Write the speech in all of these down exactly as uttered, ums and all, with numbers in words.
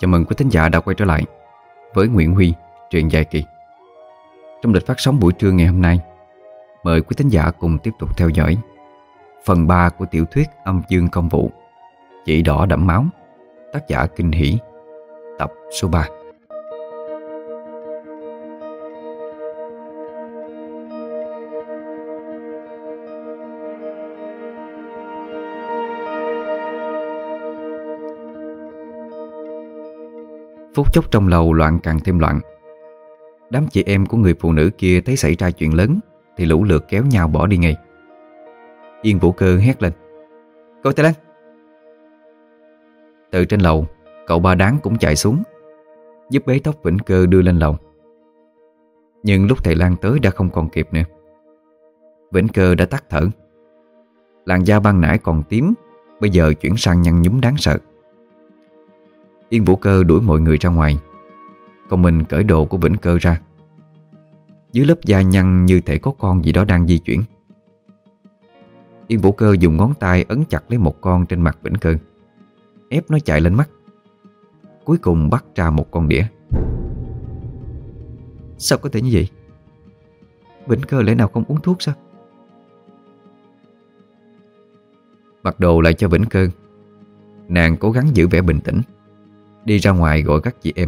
Chào mừng quý thính giả đã quay trở lại với Nguyễn Huy, truyện dài kỳ. Trong lịch phát sóng buổi trưa ngày hôm nay, mời quý thính giả cùng tiếp tục theo dõi phần ba của tiểu thuyết Âm Dương Công Vụ, Chỉ Đỏ Đẫm Máu, tác giả Kinh Hỷ, tập số ba. Phút chốc trong lầu loạn càng thêm loạn. Đám chị em của người phụ nữ kia thấy xảy ra chuyện lớn thì lũ lượt kéo nhau bỏ đi ngay. Yên Vũ Cơ hét lên: "Cô Tây Lan!" Từ trên lầu, cậu Ba Đáng cũng chạy xuống giúp bế tóc Vĩnh Cơ đưa lên lầu. Nhưng lúc thầy Lan tới đã không còn kịp nữa. Vĩnh Cơ đã tắt thở. Làn da ban nãy còn tím, bây giờ chuyển sang nhăn nhúm đáng sợ. Yên Vũ Cơ đuổi mọi người ra ngoài, còn mình cởi đồ của Vĩnh Cơ ra. Dưới lớp da nhăn như thể có con gì đó đang di chuyển. Yên Vũ Cơ dùng ngón tay ấn chặt lấy một con trên mặt Vĩnh Cơ, ép nó chạy lên mắt. Cuối cùng bắt ra một con đĩa. Sao có thể như vậy? Vĩnh Cơ lẽ nào không uống thuốc sao? Mặc đồ lại cho Vĩnh Cơ, nàng cố gắng giữ vẻ bình tĩnh, đi ra ngoài gọi các chị em.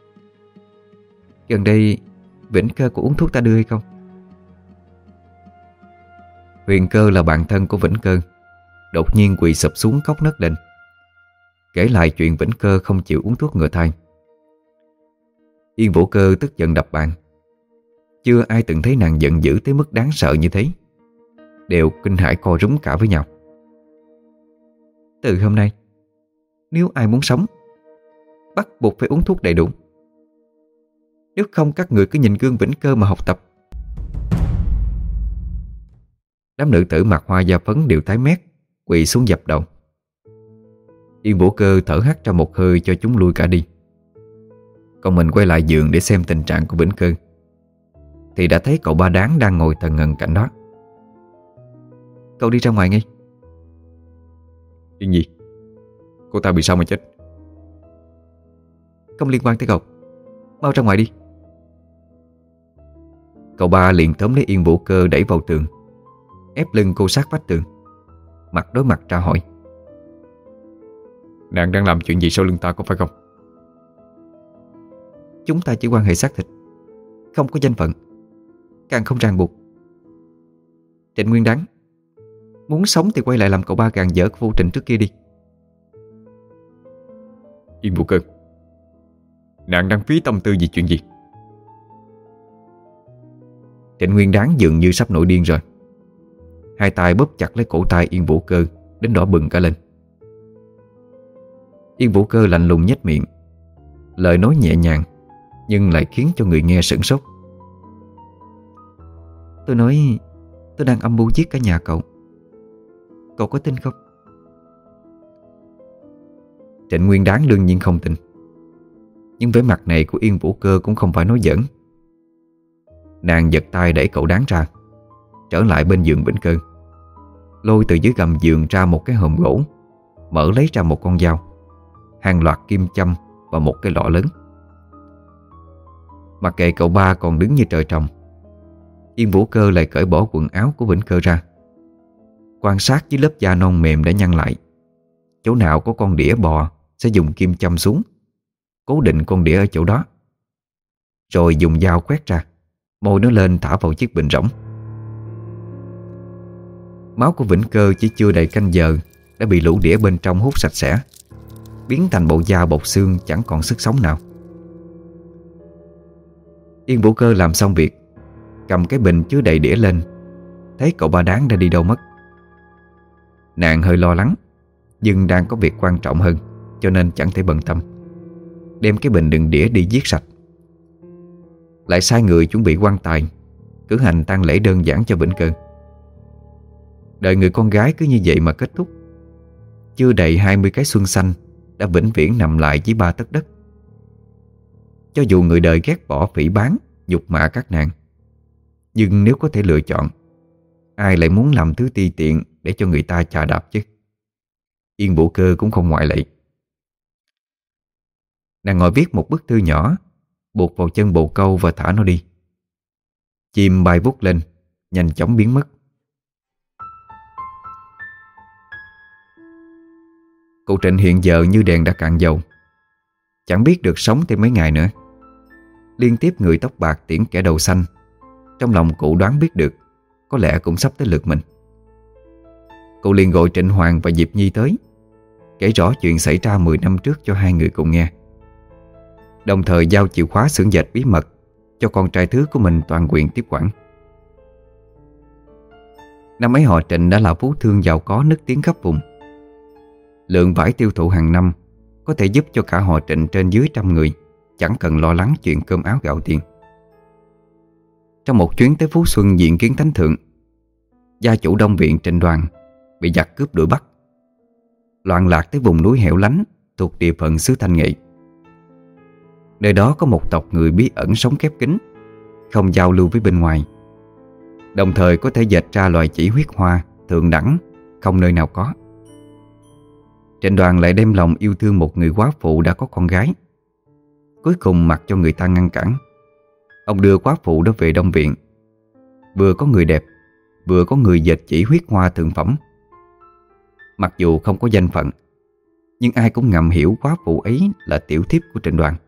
"Gần đây Vĩnh Cơ có uống thuốc ta đưa hay không?" Huyền Cơ là bạn thân của Vĩnh Cơ, đột nhiên quỳ sụp xuống khóc nấc lên, kể lại chuyện Vĩnh Cơ không chịu uống thuốc ngừa thai. Yên Vũ Cơ tức giận đập bàn. Chưa ai từng thấy nàng giận dữ tới mức đáng sợ như thế, đều kinh hãi co rúm cả với nhau. "Từ hôm nay, nếu ai muốn sống, bắt buộc phải uống thuốc đầy đủ. Nếu không các người cứ nhìn gương Vĩnh Cơ mà học tập." Đám nữ tử mặc hoa da phấn đều tái mét, quỳ xuống dập đầu. Yên Vũ Cơ thở hắt ra một hơi cho chúng lui cả đi. Còn mình quay lại giường để xem tình trạng của Vĩnh Cơ, thì đã thấy cậu Ba Đáng đang ngồi thần ngần cạnh đó. "Cậu đi ra ngoài ngay." "Chuyện gì? Cô ta bị sao mà chết?" "Không liên quan tới cậu, mau ra ngoài đi." Cậu Ba liền tóm lấy Yên Vũ Cơ đẩy vào tường, ép lưng cô sát vách tường, mặt đối mặt tra hỏi: "Nàng đang làm chuyện gì sau lưng ta có phải không?" "Chúng ta chỉ quan hệ xác thịt, không có danh phận, càng không ràng buộc. Trịnh Nguyên Đán, muốn sống thì quay lại làm cậu Ba càng dở của vô Trịnh trước kia đi." "Yên Vũ Cơ, nàng đang phí tâm tư vì chuyện gì?" Trịnh Nguyên Đán dường như sắp nổi điên rồi. Hai tay bóp chặt lấy cổ tay Yên Vũ Cơ đến đỏ bừng cả lên. Yên Vũ Cơ lạnh lùng nhếch miệng, lời nói nhẹ nhàng nhưng lại khiến cho người nghe sửng sốt. "Tôi nói tôi đang âm mưu giết cả nhà cậu. Cậu có tin không?" Trịnh Nguyên Đán đương nhiên không tin. Nhưng vẻ mặt này của Yên Vũ Cơ cũng không phải nói giỡn. Nàng giật tay đẩy cậu Đáng ra, trở lại bên giường Vĩnh Cơ, lôi từ dưới gầm giường ra một cái hòm gỗ, mở lấy ra một con dao, hàng loạt kim châm và một cái lọ lớn. Mặc kệ cậu Ba còn đứng như trời trồng, Yên Vũ Cơ lại cởi bỏ quần áo của Vĩnh Cơ ra, quan sát dưới lớp da non mềm đã nhăn lại. Chỗ nào có con đĩa bò sẽ dùng kim châm xuống, cố định con đĩa ở chỗ đó, rồi dùng dao quét ra, môi nó lên thả vào chiếc bình rỗng. Máu của Vĩnh Cơ chỉ chưa đầy canh giờ đã bị lũ đĩa bên trong hút sạch sẽ, biến thành bộ da bọc xương chẳng còn sức sống nào. Yên Vũ Cơ làm xong việc, cầm cái bình chứa đầy đĩa lên, thấy cậu Ba Đáng đã đi đâu mất. Nàng hơi lo lắng, nhưng đang có việc quan trọng hơn, cho nên chẳng thể bận tâm, đem cái bình đựng đĩa đi giết sạch. Lại sai người chuẩn bị quan tài, cử hành tang lễ đơn giản cho Vĩnh Cơ. Đời người con gái cứ như vậy mà kết thúc. Chưa đầy hai mươi cái xuân xanh đã vĩnh viễn nằm lại dưới ba tấc đất. Cho dù người đời ghét bỏ, phỉ báng, nhục mạ các nàng, nhưng nếu có thể lựa chọn, ai lại muốn làm thứ ti tiện để cho người ta chà đạp chứ? Yên Vũ Cơ cũng không ngoại lệ. Nàng ngồi viết một bức thư nhỏ, buộc vào chân bồ câu và thả nó đi. Chim bay vút lên, nhanh chóng biến mất. Cụ Trịnh hiện giờ như đèn đã cạn dầu, chẳng biết được sống thêm mấy ngày nữa. Liên tiếp người tóc bạc tiễn kẻ đầu xanh. Trong lòng cụ đoán biết được có lẽ cũng sắp tới lượt mình. Cụ liền gọi Trịnh Hoàng và Diệp Nhi tới, kể rõ chuyện xảy ra mười năm trước cho hai người cùng nghe, đồng thời giao chìa khóa xưởng dệt bí mật cho con trai thứ của mình toàn quyền tiếp quản. Năm ấy họ Trịnh đã là phú thương giàu có nức tiếng khắp vùng. Lượng vải tiêu thụ hàng năm có thể giúp cho cả họ Trịnh trên dưới trăm người chẳng cần lo lắng chuyện cơm áo gạo tiền. Trong một chuyến tới Phú Xuân diện kiến thánh thượng, gia chủ Đông Viện Trịnh Đoàn bị giặc cướp đuổi bắt, loạn lạc tới vùng núi hẻo lánh thuộc địa phận xứ Thanh Nghị. Nơi đó có một tộc người bí ẩn sống khép kín, không giao lưu với bên ngoài, đồng thời có thể dệt ra loài chỉ huyết hoa thượng đẳng không nơi nào có. Trịnh Đoàn lại đem lòng yêu thương một người quá phụ đã có con gái. Cuối cùng mặc cho người ta ngăn cản, ông đưa quá phụ đó về Đông Viện. Vừa có người đẹp, vừa có người dệt chỉ huyết hoa thượng phẩm. Mặc dù không có danh phận, nhưng ai cũng ngầm hiểu quá phụ ấy là tiểu thiếp của Trịnh Đoàn.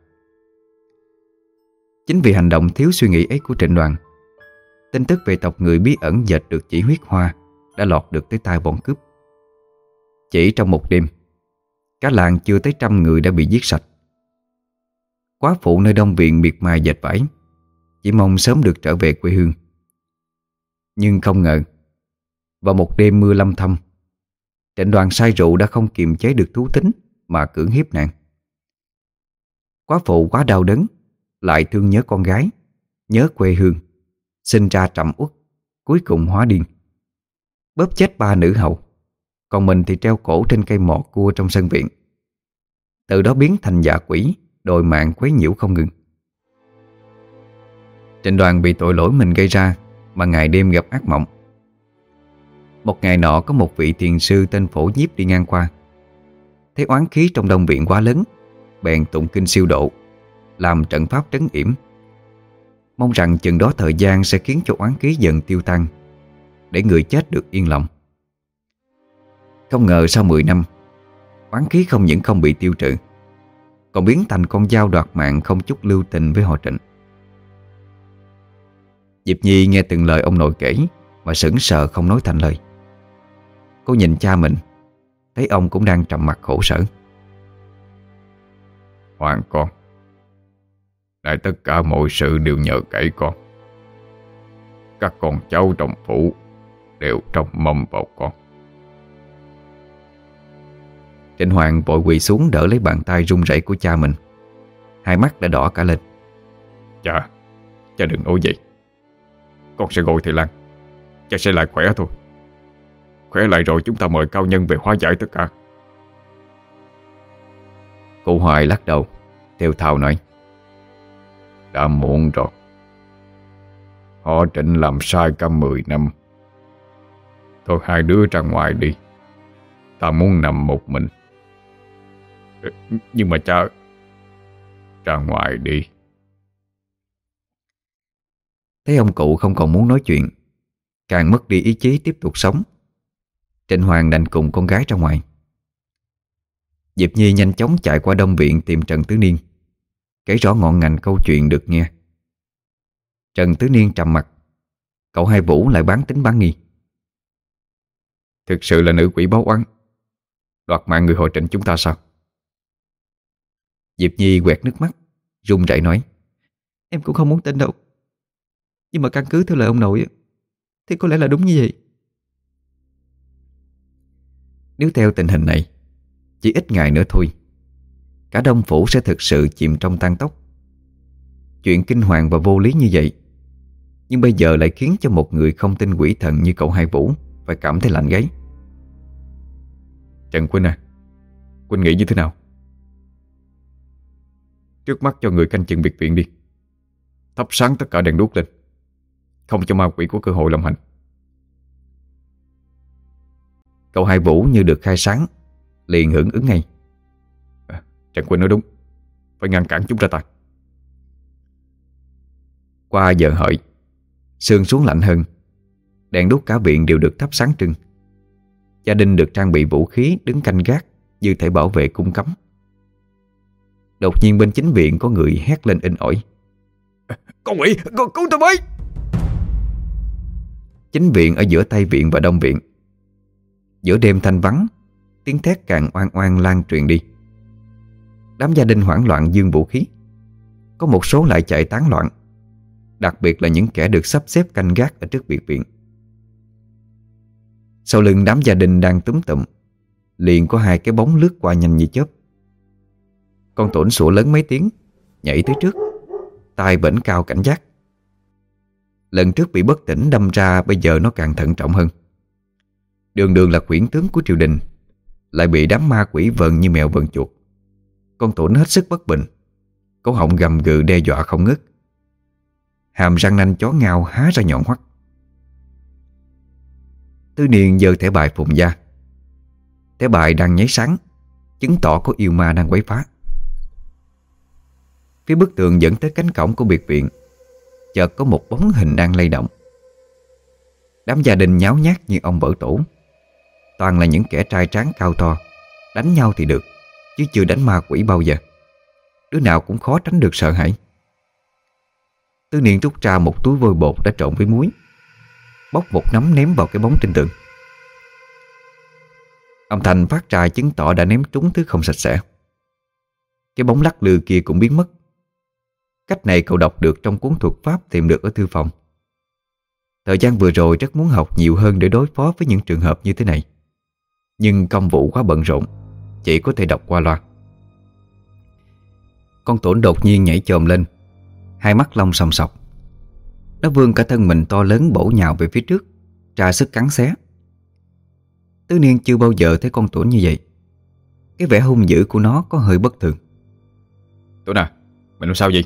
Chính vì hành động thiếu suy nghĩ ấy của Trịnh Đoàn, tin tức về tộc người bí ẩn dệt được chỉ huyết hoa đã lọt được tới tai bọn cướp. Chỉ trong một đêm, cả làng chưa tới trăm người đã bị giết sạch. Quá phụ nơi Đông Viện miệt mài dệt vải, chỉ mong sớm được trở về quê hương. Nhưng không ngờ, vào một đêm mưa lâm thâm, Trịnh Đoàn say rượu đã không kiềm chế được thú tính mà cưỡng hiếp nàng. Quá phụ quá đau đớn, lại thương nhớ con gái, nhớ quê hương, sinh ra trầm uất, cuối cùng hóa điên, bóp chết ba nữ hầu, còn mình thì treo cổ trên cây mò cua trong sân viện. Từ đó biến thành dạ quỷ, đòi mạng quấy nhiễu không ngừng. Trịnh Đoàn bị tội lỗi mình gây ra mà ngày đêm gặp ác mộng. Một ngày nọ có một vị thiền sư tên Phổ Nhiếp đi ngang qua, thấy oán khí trong Đông Viện quá lớn, bèn tụng kinh siêu độ, làm trận pháp trấn yểm, mong rằng chừng đó thời gian sẽ khiến cho oán khí dần tiêu tan, để người chết được yên lòng. Không ngờ sau mười năm, oán khí không những không bị tiêu trừ, còn biến thành con dao đoạt mạng không chút lưu tình với họ Trịnh. Diệp Nhi nghe từng lời ông nội kể mà sững sờ không nói thành lời. Cô nhìn cha mình, thấy ông cũng đang trầm mặc khổ sở. Hoàng con, lại tất cả mọi sự đều nhờ cậy con. Các con cháu trong phủ đều trông mong vào con. Trịnh Hoàng vội quỳ xuống đỡ lấy bàn tay run rẩy của cha mình, hai mắt đã đỏ cả lên. Cha, cha đừng nói vậy. Con sẽ gọi thầy Lan, cha sẽ lại khỏe thôi. Khỏe lại rồi chúng ta mời cao nhân về hóa giải tất cả. Cụ Hoài lắc đầu, thều thào nói: Đã muộn rồi. Họ Trịnh làm sai cả mười năm. Thôi hai đứa ra ngoài đi, ta muốn nằm một mình. Nhưng mà cha... Ra ngoài đi. Thấy ông cụ không còn muốn nói chuyện, càng mất đi ý chí tiếp tục sống, Trịnh Hoàng đành cùng con gái ra ngoài. Diệp Nhi nhanh chóng chạy qua Đông Viện tìm Trần Tứ Niên, kể rõ ngọn ngành câu chuyện được nghe. Trần Tứ Niên trầm mặt, cậu Hai Vũ lại bán tính bán nghi. Thực sự là nữ quỷ báo oán, đoạt mạng người họ Trịnh chúng ta sao? Diệp Nhi quẹt nước mắt, run rẩy nói: Em cũng không muốn tin đâu, nhưng mà căn cứ theo lời ông nội thì có lẽ là đúng như vậy. Nếu theo tình hình này, chỉ ít ngày nữa thôi, cả Đông Phủ sẽ thực sự chìm trong tang tóc. Chuyện kinh hoàng và vô lý như vậy, nhưng bây giờ lại khiến cho một người không tin quỷ thần như cậu Hai Vũ phải cảm thấy lạnh gáy. Trần Quynh à, Quynh nghĩ như thế nào? Trước mắt cho người canh chừng biệt viện đi, thắp sáng tất cả đèn đuốc lên, không cho ma quỷ có cơ hội làm hành. Cậu Hai Vũ như được khai sáng, liền hưởng ứng ngay. à, Trần Quynh nói đúng, phải ngăn cản chúng ra tay. Qua giờ hợi, sương xuống lạnh hơn. Đèn đuốc cả viện đều được thắp sáng trưng. Gia đình được trang bị vũ khí đứng canh gác như thể bảo vệ cung cấm. Đột nhiên bên chính viện có người hét lên inh ỏi: Con quỷ, con cứu tôi với! Chính viện ở giữa Tây viện và Đông viện. Giữa đêm thanh vắng, tiếng thét càng oan oan lan truyền đi. Đám gia đình hoảng loạn giương vũ khí. Có một số lại chạy tán loạn, đặc biệt là những kẻ được sắp xếp canh gác ở trước biệt viện. Sau lưng đám gia đình đang túm tụm, liền có hai cái bóng lướt qua nhanh như chớp. Con Tổn sủa lớn mấy tiếng, nhảy tới trước, tai bển cao cảnh giác. Lần trước bị bất tỉnh đâm ra, bây giờ nó càng thận trọng hơn. Đường đường là quyển tướng của triều đình, lại bị đám ma quỷ vờn như mèo vờn chuột. Con Tổn hết sức bất bình, cổ họng gầm gừ đe dọa không ngớt. Hàm răng nanh chó ngao há ra nhọn hoắt. Tư Niên giơ thẻ bài phùng ra. Thẻ bài đang nháy sáng, chứng tỏ có yêu ma đang quấy phá. Phía bức tường dẫn tới cánh cổng của biệt viện, chợt có một bóng hình đang lay động. Đám gia đình nháo nhác như ông vỡ tổ, toàn là những kẻ trai tráng cao to. Đánh nhau thì được, chứ chưa đánh ma quỷ bao giờ. Đứa nào cũng khó tránh được sợ hãi. Tư Niên rút ra một túi vôi bột đã trộn với muối, bóc một nắm ném vào cái bóng trên tường. Âm thanh phát ra chứng tỏ đã ném trúng thứ không sạch sẽ. Cái bóng lắc lư kia cũng biến mất. Cách này cậu đọc được trong cuốn thuật pháp tìm được ở thư phòng. Thời gian vừa rồi rất muốn học nhiều hơn để đối phó với những trường hợp như thế này, nhưng công vụ quá bận rộn, chỉ có thể đọc qua loa. Con Tổn đột nhiên nhảy chồm lên, hai mắt long sòng sọc. Nó vươn cả thân mình to lớn bổ nhào về phía trước, ra sức cắn xé. Tư Niên chưa bao giờ thấy con Tổn như vậy. Cái vẻ hung dữ của nó có hơi bất thường. Tổn à, mày làm sao vậy?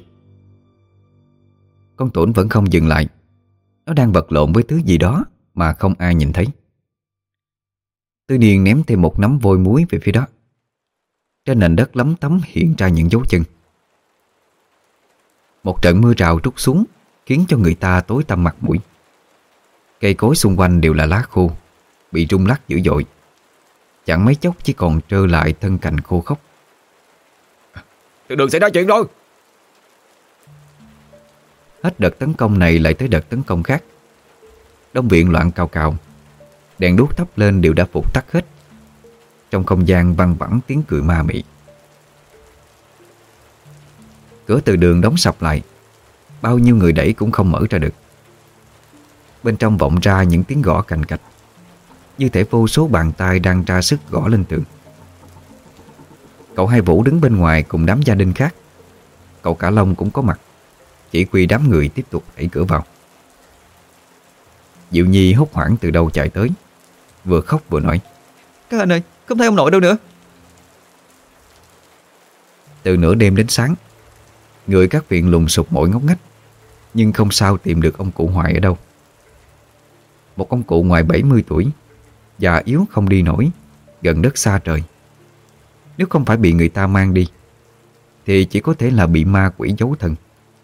Con Tổn vẫn không dừng lại. Nó đang vật lộn với thứ gì đó mà không ai nhìn thấy. Tư Niên ném thêm một nắm vôi muối về phía đó. Trên nền đất lấm tấm hiện ra những dấu chân. Một trận mưa rào trút xuống, khiến cho người ta tối tăm mặt mũi. Cây cối xung quanh đều là lá khô, bị rung lắc dữ dội. Chẳng mấy chốc chỉ còn trơ lại thân cành khô khốc. Đừng xảy ra chuyện rồi. Hết đợt tấn công này lại tới đợt tấn công khác. Đông viện loạn cào cào. Đèn đuốc thắp lên đều đã phục tắt hết. Trong không gian văng vẳng tiếng cười ma mị. Cửa từ đường đóng sập lại. Bao nhiêu người đẩy cũng không mở ra được. Bên trong vọng ra những tiếng gõ cành cạch, như thể vô số bàn tay đang ra sức gõ lên tường. Cậu Hai Vũ đứng bên ngoài cùng đám gia đình khác. Cậu Cả Long cũng có mặt, chỉ huy đám người tiếp tục đẩy cửa vào. Diệu Nhi hốt hoảng từ đâu chạy tới, vừa khóc vừa nói: Các anh ơi, không thấy ông nội đâu nữa. Từ nửa đêm đến sáng, người các viện lùng sục mỗi ngóc ngách, nhưng không sao tìm được ông cụ Hoài ở đâu. Một ông cụ ngoài bảy mươi tuổi, già yếu không đi nổi, gần đất xa trời. Nếu không phải bị người ta mang đi, thì chỉ có thể là bị ma quỷ giấu thân.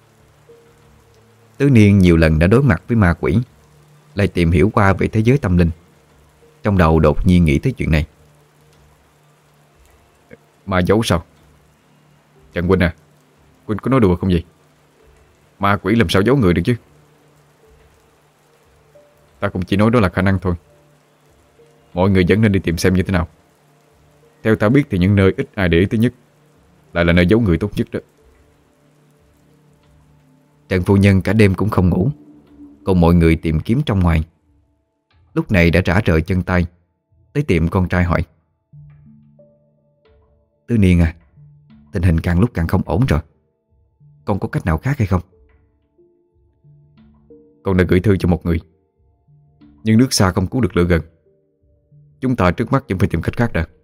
Tứ Niên nhiều lần đã đối mặt với ma quỷ, lại tìm hiểu qua về thế giới tâm linh. Trong đầu đột nhiên nghĩ tới chuyện này. Ma giấu sao? Chàng Huynh à, Huynh có nói đùa không vậy? Ma quỷ làm sao giấu người được chứ? Ta cũng chỉ nói đó là khả năng thôi. Mọi người vẫn nên đi tìm xem như thế nào. Theo ta biết thì những nơi ít ai để ý tới nhất lại là nơi giấu người tốt nhất đó. Trần phu nhân cả đêm cũng không ngủ, cùng mọi người tìm kiếm trong ngoài. Lúc này đã rã rời chân tay, tới tiệm con trai hỏi: Tư Niên à, tình hình càng lúc càng không ổn rồi, con có cách nào khác hay không? Con đã gửi thư cho một người, nhưng nước xa không cứu được lửa gần. Chúng ta trước mắt vẫn phải tìm cách khác đã.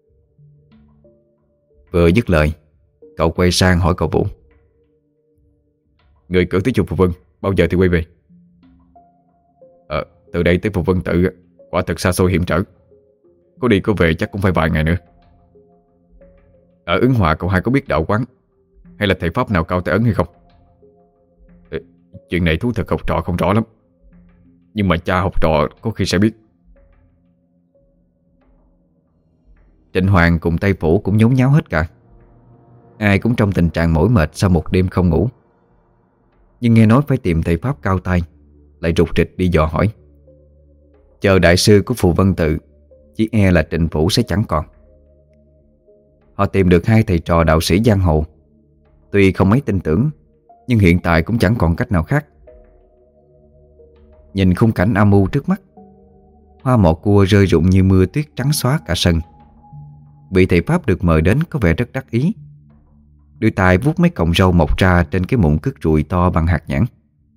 Vừa dứt lời, cậu quay sang hỏi cậu Vũ: Người cử tới chùa Phù Vân bao giờ thì quay về? Ờ, từ đây tới Phù Vân Tự quả thật xa xôi hiểm trở. Có đi có về chắc cũng phải vài ngày nữa. Ở Ứng Hòa cậu hai có biết đạo quán, hay là thầy pháp nào cao tay ấn hay không? Ê, chuyện này thú thật học trò không rõ lắm, nhưng mà cha học trò có khi sẽ biết. Trịnh Hoàng cùng Tây Phủ cũng nhốn nháo hết cả. Ai cũng trong tình trạng mỏi mệt sau một đêm không ngủ. Nhưng nghe nói phải tìm thầy pháp cao tay, lại rụt rịch đi dò hỏi. Chờ đại sư của Phù Vân Tự, chỉ e là Trịnh Phủ sẽ chẳng còn. Họ tìm được hai thầy trò đạo sĩ giang hồ. Tuy không mấy tin tưởng, nhưng hiện tại cũng chẳng còn cách nào khác. Nhìn khung cảnh âm u trước mắt, hoa mọ cua rơi rụng như mưa tuyết trắng xóa cả sân. Vị thầy pháp được mời đến có vẻ rất đắc ý, đưa tay vuốt mấy cọng râu mọc ra trên cái mụn cứt ruồi to bằng hạt nhãn.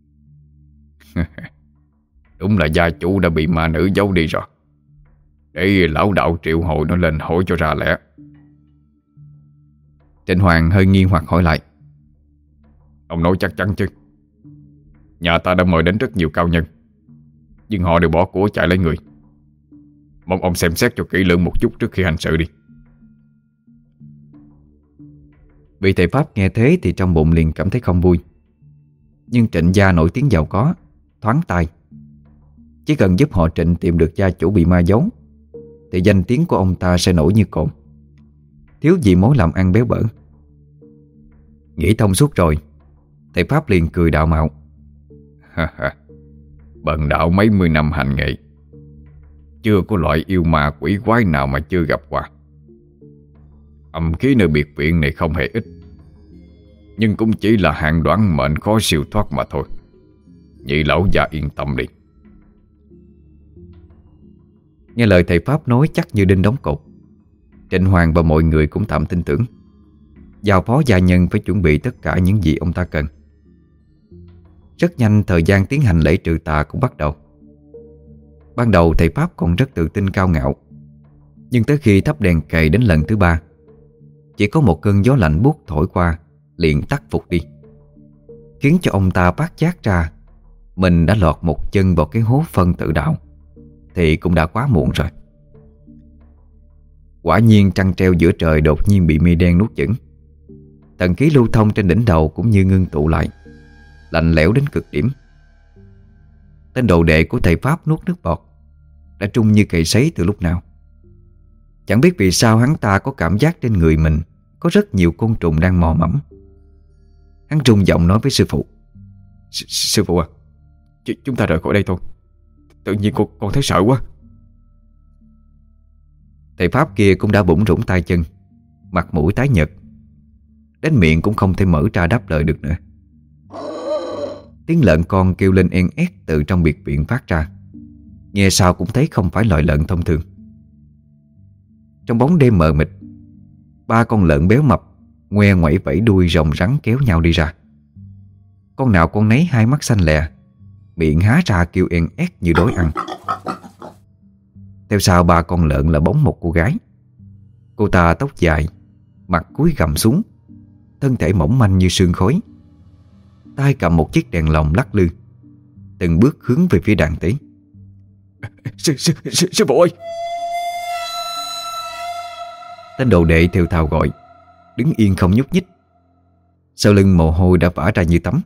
Đúng là gia chủ đã bị ma nữ giấu đi rồi. Để lão đạo triệu hồi nó lên hỏi cho ra lẽ. Trịnh Hoàng hơi nghi hoặc hỏi lại. Ông nói chắc chắn chứ? Nhà ta đã mời đến rất nhiều cao nhân, nhưng họ đều bỏ của chạy lấy người. Mong ông xem xét cho kỹ lưỡng một chút trước khi hành sự đi. Vị thầy pháp nghe thế thì trong bụng liền cảm thấy không vui. Nhưng Trịnh gia nổi tiếng giàu có, thoáng tay. Chỉ cần giúp họ Trịnh tìm được gia chủ bị ma giấu, thì danh tiếng của ông ta sẽ nổi như cồn, thiếu gì mối làm ăn béo bở. Nghĩ thông suốt rồi, thầy pháp liền cười đạo mạo. Bần đạo mấy mươi năm hành nghề, chưa có loại yêu ma quỷ quái nào mà chưa gặp qua. Âm khí nơi biệt viện này không hề ít, nhưng cũng chỉ là hạng đoán mệnh khó siêu thoát mà thôi. Nhị lão già yên tâm đi. Nghe lời thầy pháp nói chắc như đinh đóng cột, Trịnh Hoàng và mọi người cũng tạm tin tưởng, giao phó gia nhân phải chuẩn bị tất cả những gì ông ta cần. Rất nhanh thời gian tiến hành lễ trừ tà cũng bắt đầu. Ban đầu thầy pháp còn rất tự tin cao ngạo, nhưng tới khi thắp đèn cầy đến lần thứ ba, chỉ có một cơn gió lạnh buốt thổi qua liền tắt phục đi, khiến cho ông ta phát giác ra mình đã lọt một chân vào cái hố phân tự đạo, thì cũng đã quá muộn rồi. Quả nhiên trăng treo giữa trời đột nhiên bị mây đen nuốt chửng. Tần khí lưu thông trên đỉnh đầu cũng như ngưng tụ lại, lạnh lẽo đến cực điểm. Tên đồ đệ của thầy pháp nuốt nước bọt, đã trung như cầy sấy từ lúc nào. Chẳng biết vì sao hắn ta có cảm giác trên người mình có rất nhiều côn trùng đang mò mẫm. Hắn rung giọng nói với sư phụ. Sư phụ à, chúng ta rời khỏi đây thôi. Tự nhiên con, con thấy sợ quá. Thầy pháp kia cũng đã bủn rủn tay chân, mặt mũi tái nhợt, đến miệng cũng không thể mở ra đáp lời được nữa. Tiếng lợn con kêu lên en ét từ trong biệt viện phát ra, nghe sao cũng thấy không phải loài lợn thông thường. Trong bóng đêm mờ mịt, ba con lợn béo mập ngoe ngoẩy vẫy đuôi rồng rắn kéo nhau đi ra. Con nào con nấy hai mắt xanh lè, miệng há ra kêu en ét như đói ăn. Theo sau ba con lợn là bóng một cô gái. Cô ta tóc dài, mặt cúi gằm xuống, thân thể mỏng manh như sương khói, tay cầm một chiếc đèn lồng lắc lư, từng bước hướng về phía đàn tế. Sư, sư, sư, sư phụ ơi! Tên đồ đệ theo thào gọi, đứng yên không nhúc nhích. Sau lưng mồ hôi đã vã ra như tắm.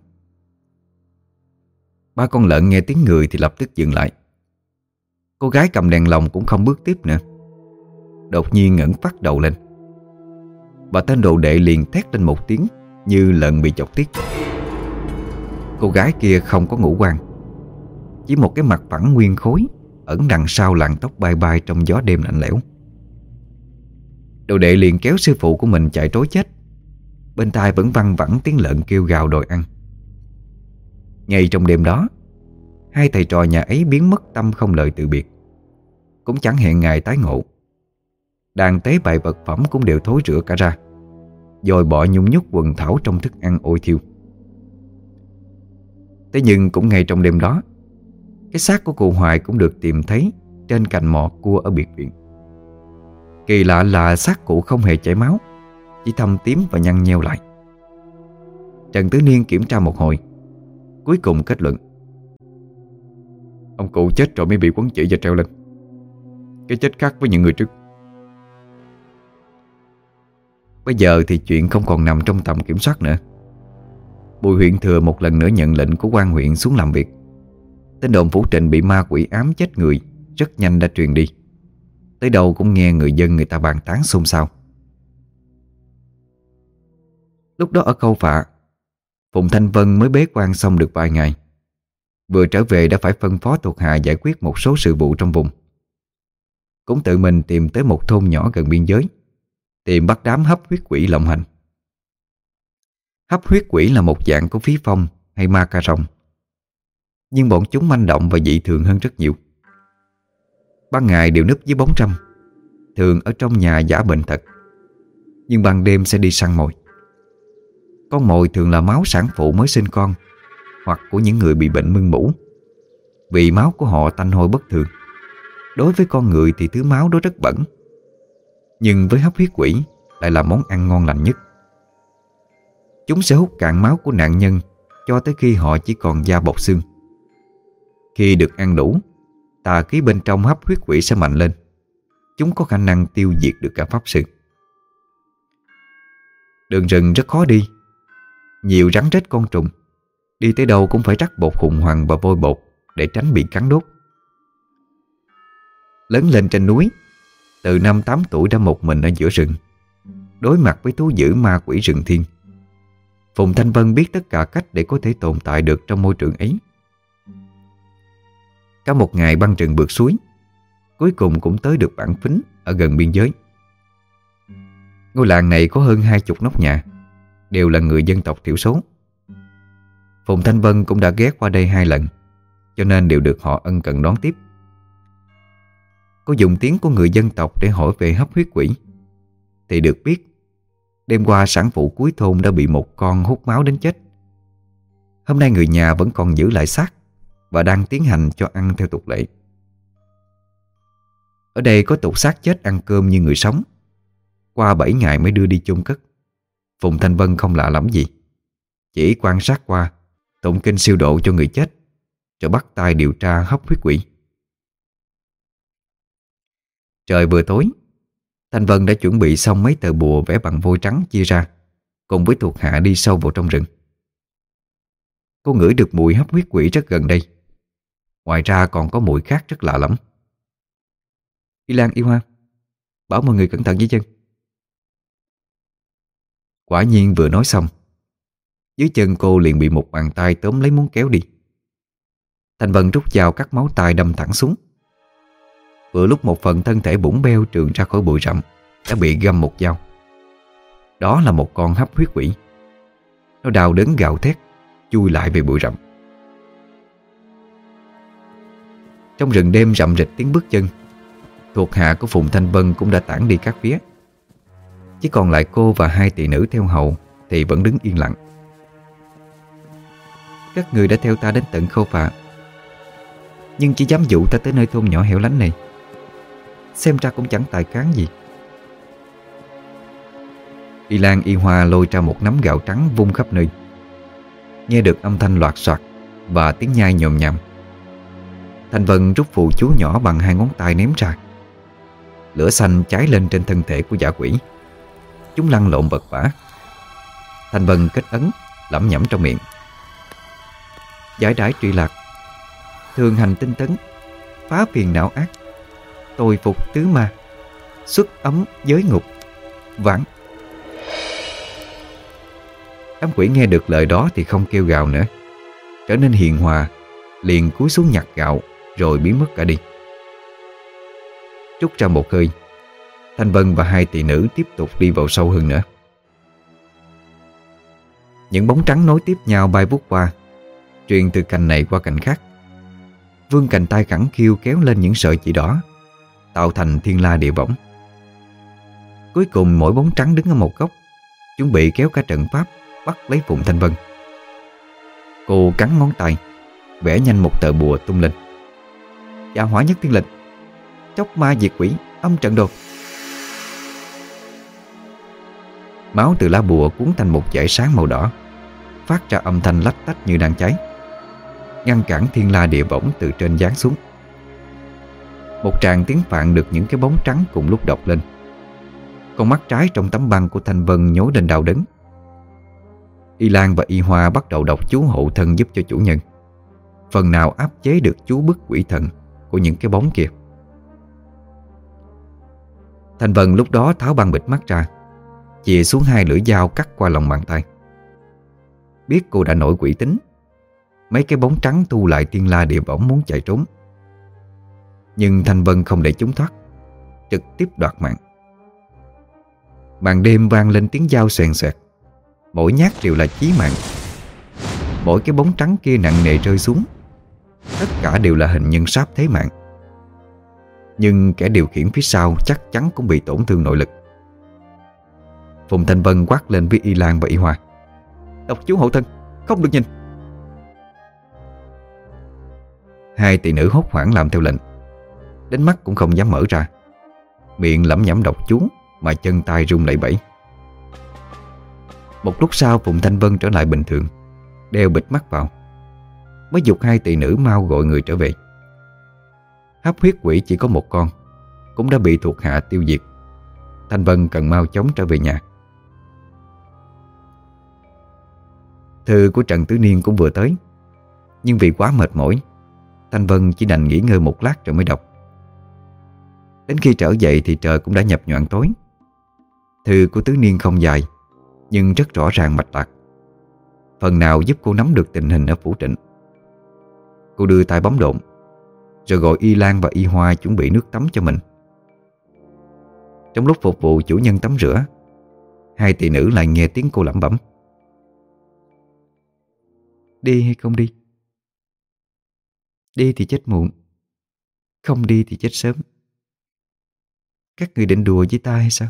Ba con lợn nghe tiếng người thì lập tức dừng lại. Cô gái cầm đèn lồng cũng không bước tiếp nữa, đột nhiên ngẩng phát đầu lên. Và tên đồ đệ liền thét lên một tiếng như lợn bị chọc tiết. Cô gái kia không có ngũ quan, chỉ một cái mặt phẳng nguyên khối ẩn đằng sau làn tóc bay bay trong gió đêm lạnh lẽo. Đồ đệ liền kéo sư phụ của mình chạy trối chết, bên tai vẫn văng vẳng tiếng lợn kêu gào đòi ăn. Ngay trong đêm đó, hai thầy trò nhà ấy biến mất tâm không lời từ biệt, cũng chẳng hẹn ngày tái ngộ. Đàn tế bài vật phẩm cũng đều thối rữa cả ra, dồi bọ nhung nhúc quần thảo trong thức ăn ôi thiêu. Thế nhưng cũng ngay trong đêm đó, cái xác của cụ Hoài cũng được tìm thấy trên cành mọ cua ở biệt viện. Kỳ lạ là xác cụ không hề chảy máu, chỉ thâm tím và nhăn nheo lại. Trần Tứ Niên kiểm tra một hồi, cuối cùng kết luận: ông cụ chết rồi mới bị quấn chỉ và treo lên. Cái chết khác với những người trước. Bây giờ thì chuyện không còn nằm trong tầm kiểm soát nữa. Bùi huyện thừa một lần nữa nhận lệnh của quan huyện xuống làm việc. Tin đồn Phủ Trịnh bị ma quỷ ám chết người rất nhanh đã truyền đi. Tới đâu cũng nghe người dân người ta bàn tán xôn xao. Lúc đó ở Khâu Phạ, Phùng Thanh Vân mới bế quan xong được vài ngày. Vừa trở về đã phải phân phó thuộc hạ giải quyết một số sự vụ trong vùng. Cũng tự mình tìm tới một thôn nhỏ gần biên giới, tìm bắt đám hấp huyết quỷ lộng hành. Hấp huyết quỷ là một dạng của phí phong hay ma ca rồng, nhưng bọn chúng manh động và dị thường hơn rất nhiều. Ban ngày đều núp dưới bóng râm, thường ở trong nhà giả bệnh thật, nhưng ban đêm sẽ đi săn mồi. Con mồi thường là máu sản phụ mới sinh con, hoặc của những người bị bệnh mưng mủ, vì máu của họ tanh hôi bất thường. Đối với con người thì thứ máu đó rất bẩn, nhưng với hấp huyết quỷ lại là món ăn ngon lành nhất. Chúng sẽ hút cạn máu của nạn nhân cho tới khi họ chỉ còn da bọc xương. Khi được ăn đủ, tà khí bên trong hấp huyết quỷ sẽ mạnh lên. Chúng có khả năng tiêu diệt được cả pháp sư. Đường rừng rất khó đi, nhiều rắn rết côn trùng, đi tới đâu cũng phải rắc bột hùng hoàng và vôi bột để tránh bị cắn đốt. Lớn lên trên núi, từ năm tám tuổi đã một mình ở giữa rừng, đối mặt với thú dữ ma quỷ rừng thiên. Phùng Thanh Vân biết tất cả cách để có thể tồn tại được trong môi trường ấy. Cả một ngày băng rừng vượt suối, cuối cùng cũng tới được bản Phính ở gần biên giới. Ngôi làng này có hơn hai chục nóc nhà, đều là người dân tộc thiểu số. Phùng Thanh Vân cũng đã ghé qua đây hai lần, cho nên đều được họ ân cần đón tiếp. Có dùng tiếng của người dân tộc để hỏi về hấp huyết quỷ, thì được biết đêm qua sản phụ cuối thôn đã bị một con hút máu đến chết. Hôm nay người nhà vẫn còn giữ lại xác và đang tiến hành cho ăn theo tục lệ. Ở đây có tục xác chết ăn cơm như người sống, qua bảy ngày mới đưa đi chôn cất. Phùng Thanh Vân không lạ lắm gì, chỉ quan sát qua, tụng kinh siêu độ cho người chết, rồi bắt tay điều tra hấp huyết quỷ. Trời vừa tối, Thanh Vân đã chuẩn bị xong mấy tờ bùa vẽ bằng vôi trắng chia ra, cùng với thuộc hạ đi sâu vào trong rừng. Cô ngửi được mùi hấp huyết quỷ rất gần đây. Ngoài ra còn có mùi khác rất lạ lắm. Y Lan, Y Hoa, bảo mọi người cẩn thận với chân. Quả nhiên vừa nói xong, dưới chân cô liền bị một bàn tay tóm lấy muốn kéo đi. Thanh Vân rút dao cắt máu tay đâm thẳng xuống. Vừa lúc một phần thân thể bủng beo trườn ra khỏi bụi rậm đã bị găm một dao. Đó là một con hấp huyết quỷ. Nó đau đớn gào thét, chui lại về bụi rậm. Trong rừng đêm rậm rịch tiếng bước chân. Thuộc hạ của Phùng Thanh Vân cũng đã tản đi các phía. Chỉ còn lại cô và hai tỳ nữ theo hầu thì vẫn đứng yên lặng. Các người đã theo ta đến tận Khâu Phạ, nhưng chỉ dám dụ ta tới nơi thôn nhỏ hẻo lánh này, xem ra cũng chẳng tài cán gì. Y Lan, Y Hoa lôi ra một nắm gạo trắng vung khắp nơi. Nghe được âm thanh loạt soạt và tiếng nhai nhồm nhằm. Thanh Vân rút phù chú nhỏ bằng hai ngón tay ném ra. Lửa xanh cháy lên trên thân thể của dã quỷ. Chúng lăn lộn vật vã. Thanh Vân kết ấn, lẩm nhẩm trong miệng: giải đãi truy lạc, thường hành tinh tấn, phá phiền não ác, tôi phục tứ ma, xuất ấm giới ngục, vãng. Đám quỷ nghe được lời đó thì không kêu gào nữa, trở nên hiền hòa, liền cúi xuống nhặt gạo rồi biến mất cả đi. Trút ra một hơi, Thanh Vân và hai tỳ nữ tiếp tục đi vào sâu hơn nữa. Những bóng trắng nối tiếp nhau bay vút qua, truyền từ cành này qua cành khác. Vươn cành tay khẳng khiu kéo lên những sợi chỉ đỏ, tạo thành thiên la địa võng. Cuối cùng mỗi bóng trắng đứng ở một góc, chuẩn bị kéo cả trận pháp bắt lấy Phùng Thanh Vân. Cô cắn ngón tay, vẽ nhanh một tờ bùa tung lên: dạ hỏa nhất thiên lệnh, chóc ma diệt quỷ, âm trận đồ. Máu từ lá bùa cuốn thành một dải sáng màu đỏ, phát ra âm thanh lách tách như đang cháy, ngăn cản thiên la địa võng từ trên giáng xuống. Một tràng tiếng phạn được những cái bóng trắng cùng lúc đọc lên. Con mắt trái trong tấm băng của Thanh Vân nhói lên đau đớn. Y Lan và Y Hoa bắt đầu đọc chú hộ thân giúp cho chủ nhân, phần nào áp chế được chú bức quỷ thần của những cái bóng kia. Thanh Vân lúc đó tháo băng bịt mắt ra, chìa xuống hai lưỡi dao cắt qua lòng bàn tay. Biết cô đã nổi quỷ tính, mấy cái bóng trắng thu lại thiên la địa võng muốn chạy trốn. Nhưng Thanh Vân không để chúng thoát, trực tiếp đoạt mạng. Màn đêm vang lên tiếng dao xoèn xoẹt, mỗi nhát đều là chí mạng. Mỗi cái bóng trắng kia nặng nề rơi xuống, tất cả đều là hình nhân sáp thế mạng. Nhưng kẻ điều khiển phía sau chắc chắn cũng bị tổn thương nội lực. Phùng Thanh Vân quát lên với Y Lan và Y Hoa: "Độc chú hộ thân, không được nhìn." Hai tỷ nữ hốt hoảng làm theo lệnh, đến mắt cũng không dám mở ra, miệng lẩm nhẩm độc chú mà chân tay run lẩy bẩy. Một lúc sau Phùng Thanh Vân trở lại bình thường, đeo bịt mắt vào, mới giục hai tỷ nữ mau gọi người trở về. Hấp huyết quỷ chỉ có một con, cũng đã bị thuộc hạ tiêu diệt. Thanh Vân cần mau chóng trở về nhà. Thư của Trần Tứ Niên cũng vừa tới, nhưng vì quá mệt mỏi, Thanh Vân chỉ đành nghỉ ngơi một lát rồi mới đọc. Đến khi trở dậy thì trời cũng đã nhập nhoạng tối. Thư của Tứ Niên không dài, nhưng rất rõ ràng mạch lạc, phần nào giúp cô nắm được tình hình ở Phủ Trịnh. Cô đưa tay bấm độn, rồi gọi Y Lan và Y Hoa chuẩn bị nước tắm cho mình. Trong lúc phục vụ chủ nhân tắm rửa, hai tỷ nữ lại nghe tiếng cô lẩm bẩm: "Đi hay không đi? Đi thì chết muộn, không đi thì chết sớm. Các người định đùa với ta hay sao?"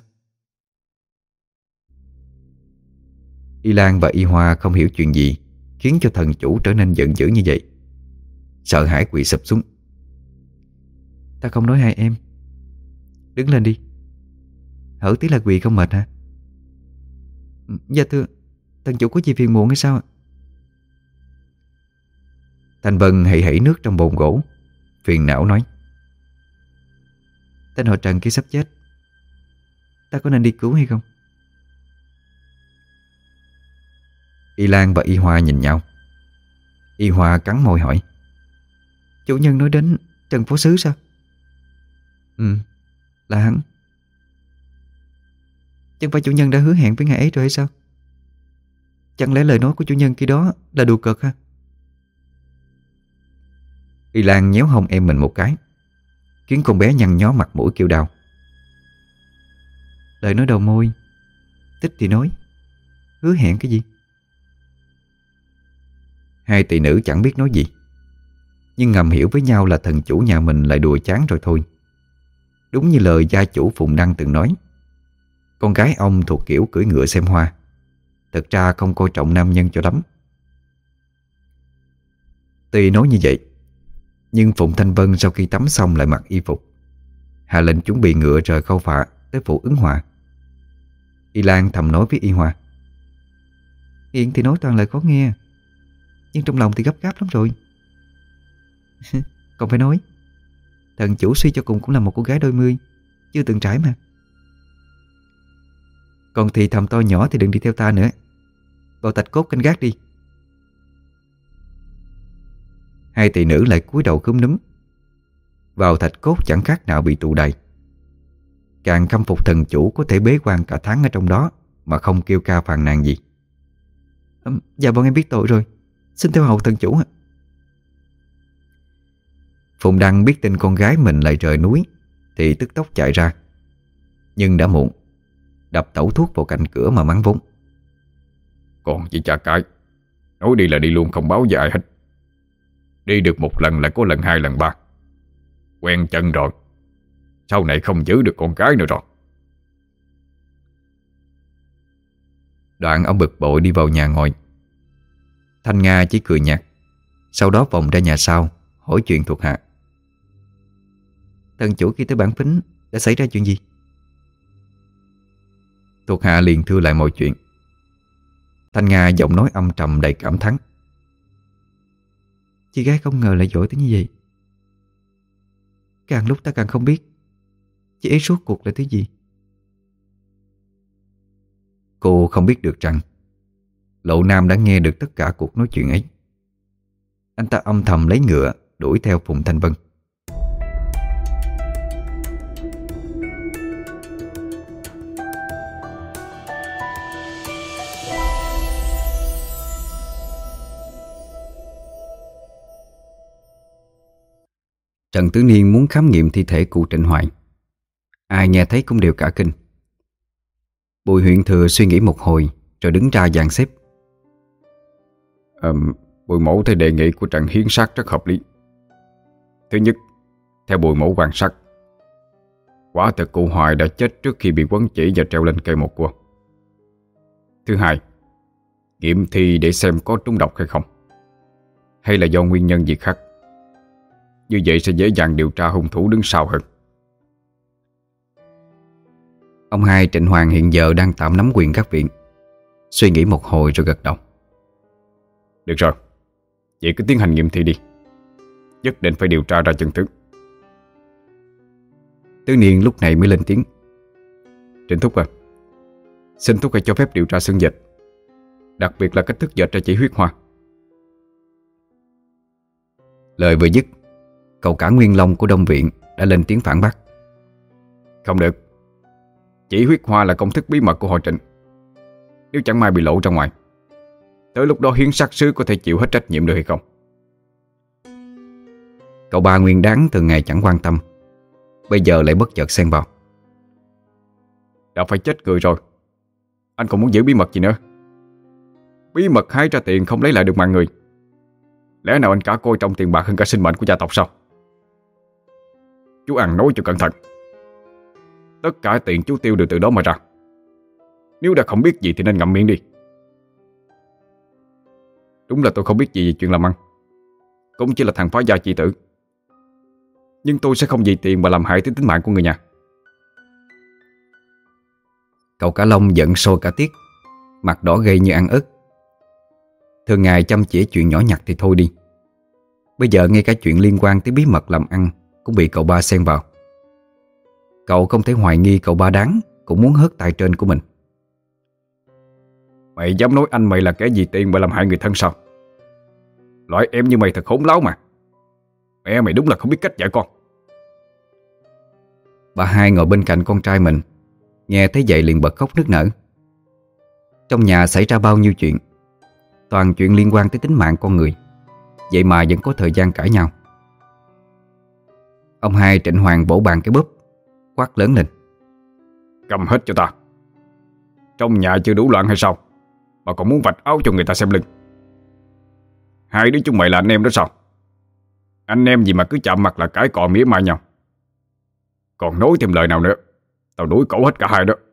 Y Lan và Y Hoa không hiểu chuyện gì khiến cho thần chủ trở nên giận dữ như vậy, sợ hãi quỳ sụp xuống. "Ta không nói hai em, đứng lên đi. Hở tí là quỳ không mệt hả?" "Dạ thưa, thần chủ có gì phiền muộn hay sao ạ?" Thanh Vân hãy hãy nước trong bồn gỗ, phiền não nói: "Tên họ Trần kia sắp chết, ta có nên đi cứu hay không?" Y Lan và Y Hoa nhìn nhau. Y Hoa cắn môi hỏi: "Chủ nhân nói đến Trần Phó Sứ sao?" "Ừ, là hắn." "Chẳng phải chủ nhân đã hứa hẹn với ngài ấy rồi hay sao? Chẳng lẽ lời nói của chủ nhân khi đó là đùa cợt ha?" Y Lan nhéo hông em mình một cái, khiến con bé nhăn nhó mặt mũi kêu đau. "Lời nói đầu môi, tích thì nói, hứa hẹn cái gì?" Hai tỷ nữ chẳng biết nói gì, nhưng ngầm hiểu với nhau là thần chủ nhà mình lại đùa chán rồi thôi. Đúng như lời gia chủ Phùng Đăng từng nói, con gái ông thuộc kiểu cưỡi ngựa xem hoa, thật ra không coi trọng nam nhân cho lắm. Tuy nói như vậy, nhưng Phùng Thanh Vân sau khi tắm xong lại mặc y phục, hạ lệnh chuẩn bị ngựa rời Khâu Phạ tới phủ Ứng Hòa. Y Lan thầm nói với Y Hoa: "Hiện thì nói toàn lời khó nghe, nhưng trong lòng thì gấp gáp lắm rồi." "Còn phải nói, thần chủ suy cho cùng cũng là một cô gái đôi mươi, chưa từng trải mà." "Còn thì thầm to nhỏ thì đừng đi theo ta nữa, vào Thạch Cốt canh gác đi." Hai tỷ nữ lại cúi đầu cúm núm. Vào Thạch Cốt chẳng khác nào bị tù đầy. Càng khâm phục thần chủ có thể bế quan cả tháng ở trong đó mà không kêu ca phàn nàn gì. "Ừ, dạ bọn em biết tội rồi, xin theo hầu thần chủ ạ." Phùng Đăng biết tin con gái mình lại rời núi thì tức tốc chạy ra, nhưng đã muộn, đập tẩu thuốc vào cạnh cửa mà mắng vốn: "Còn chỉ cha cái, nói đi là đi luôn không báo dài hết. Đi được một lần lại có lần hai lần ba, quen chân rồi, sau này không giữ được con cái nữa rồi." Đoạn ông bực bội đi vào nhà ngồi. Thanh Nga chỉ cười nhạt, sau đó vòng ra nhà sau hỏi chuyện thuộc hạ: "Thần chủ khi tới Bản Phính đã xảy ra chuyện gì?" Thuộc hạ liền thưa lại mọi chuyện. Thanh Nga giọng nói âm trầm đầy cảm thán: "Chị gái không ngờ lại giỏi tới như vậy. Càng lúc ta càng không biết chị ấy rốt cuộc là thứ gì. Cô không biết được rằng Lộ Nam đã nghe được tất cả cuộc nói chuyện ấy. Anh ta âm thầm lấy ngựa đuổi theo Phùng Thanh Vân. Trần Tứ Niên muốn khám nghiệm thi thể cụ Trịnh Hoài. Ai nghe thấy cũng đều cả kinh. Bùi Huyện Thừa suy nghĩ một hồi rồi đứng ra dàn xếp. à, Bùi mẫu thấy đề nghị của Trần hiến xác rất hợp lý. Thứ nhất, theo bùi mẫu quan sát, quả thực cụ Hoài đã chết trước khi bị quấn chỉ và treo lên cây một cua. Thứ hai, nghiệm thi để xem có trúng độc hay không, hay là do nguyên nhân gì khác. Như vậy sẽ dễ dàng điều tra hung thủ đứng sau hơn. Ông hai Trịnh Hoàng hiện giờ đang tạm nắm quyền các viện. Suy nghĩ một hồi rồi gật đầu. Được rồi, vậy cứ tiến hành nghiệm thi đi. Nhất định phải điều tra ra chân tướng. Tứ Niên lúc này mới lên tiếng. Trịnh thúc à, xin thúc hãy cho phép điều tra xương dịch, đặc biệt là cách thức dệt ra chỉ huyết hoa. Lời vừa dứt, cậu cả Nguyên Long của Đông Viện đã lên tiếng phản bác. Không được. Chỉ huyết hoa là công thức bí mật của họ Trịnh. Nếu chẳng may bị lộ ra ngoài, tới lúc đó hiến sát sứ có thể chịu hết trách nhiệm được hay không? Cậu ba Nguyên Đáng từ ngày chẳng quan tâm, bây giờ lại bất chợt xen vào. Đã phải chết người rồi, anh còn muốn giữ bí mật gì nữa? Bí mật hái ra tiền không lấy lại được mạng người, lẽ nào anh cả coi trọng tiền bạc hơn cả sinh mệnh của gia tộc sao? Chú ăn nói cho cẩn thận. Tất cả tiền chú tiêu đều từ đó mà ra. Nếu đã không biết gì thì nên ngậm miệng đi. Đúng là tôi không biết gì về chuyện làm ăn, cũng chỉ là thằng phá gia chi tử, nhưng tôi sẽ không vì tiền mà làm hại tới tính mạng của người nhà. Cậu cả Long giận sôi cả tiết, mặt đỏ gay như ăn ớt. Thường ngày chăm chỉ chuyện nhỏ nhặt thì thôi đi, bây giờ ngay cả chuyện liên quan tới bí mật làm ăn cũng bị cậu ba xen vào. Cậu không thể hoài nghi cậu ba Đáng cũng muốn hớt tay trên của mình. Mày dám nói anh mày là kẻ vì tiền mà làm hại người thân sao? Loại em như mày thật khốn láo mà. Mẹ mày đúng là không biết cách dạy con. Bà hai ngồi bên cạnh con trai mình, nghe thấy vậy liền bật khóc nức nở. Trong nhà xảy ra bao nhiêu chuyện, toàn chuyện liên quan tới tính mạng con người, vậy mà vẫn có thời gian cãi nhau. Ông hai Trịnh Hoàng vỗ bàn cái bóp, quát lớn lên. Cầm hết cho ta. Trong nhà chưa đủ loạn hay sao mà còn muốn vạch áo cho người ta xem lưng? Hai đứa chúng mày là anh em đó sao? Anh em gì mà cứ chạm mặt là cãi cọ mỉa mai nhau. Còn nói thêm lời nào nữa, tao đuổi cổ hết cả hai đó.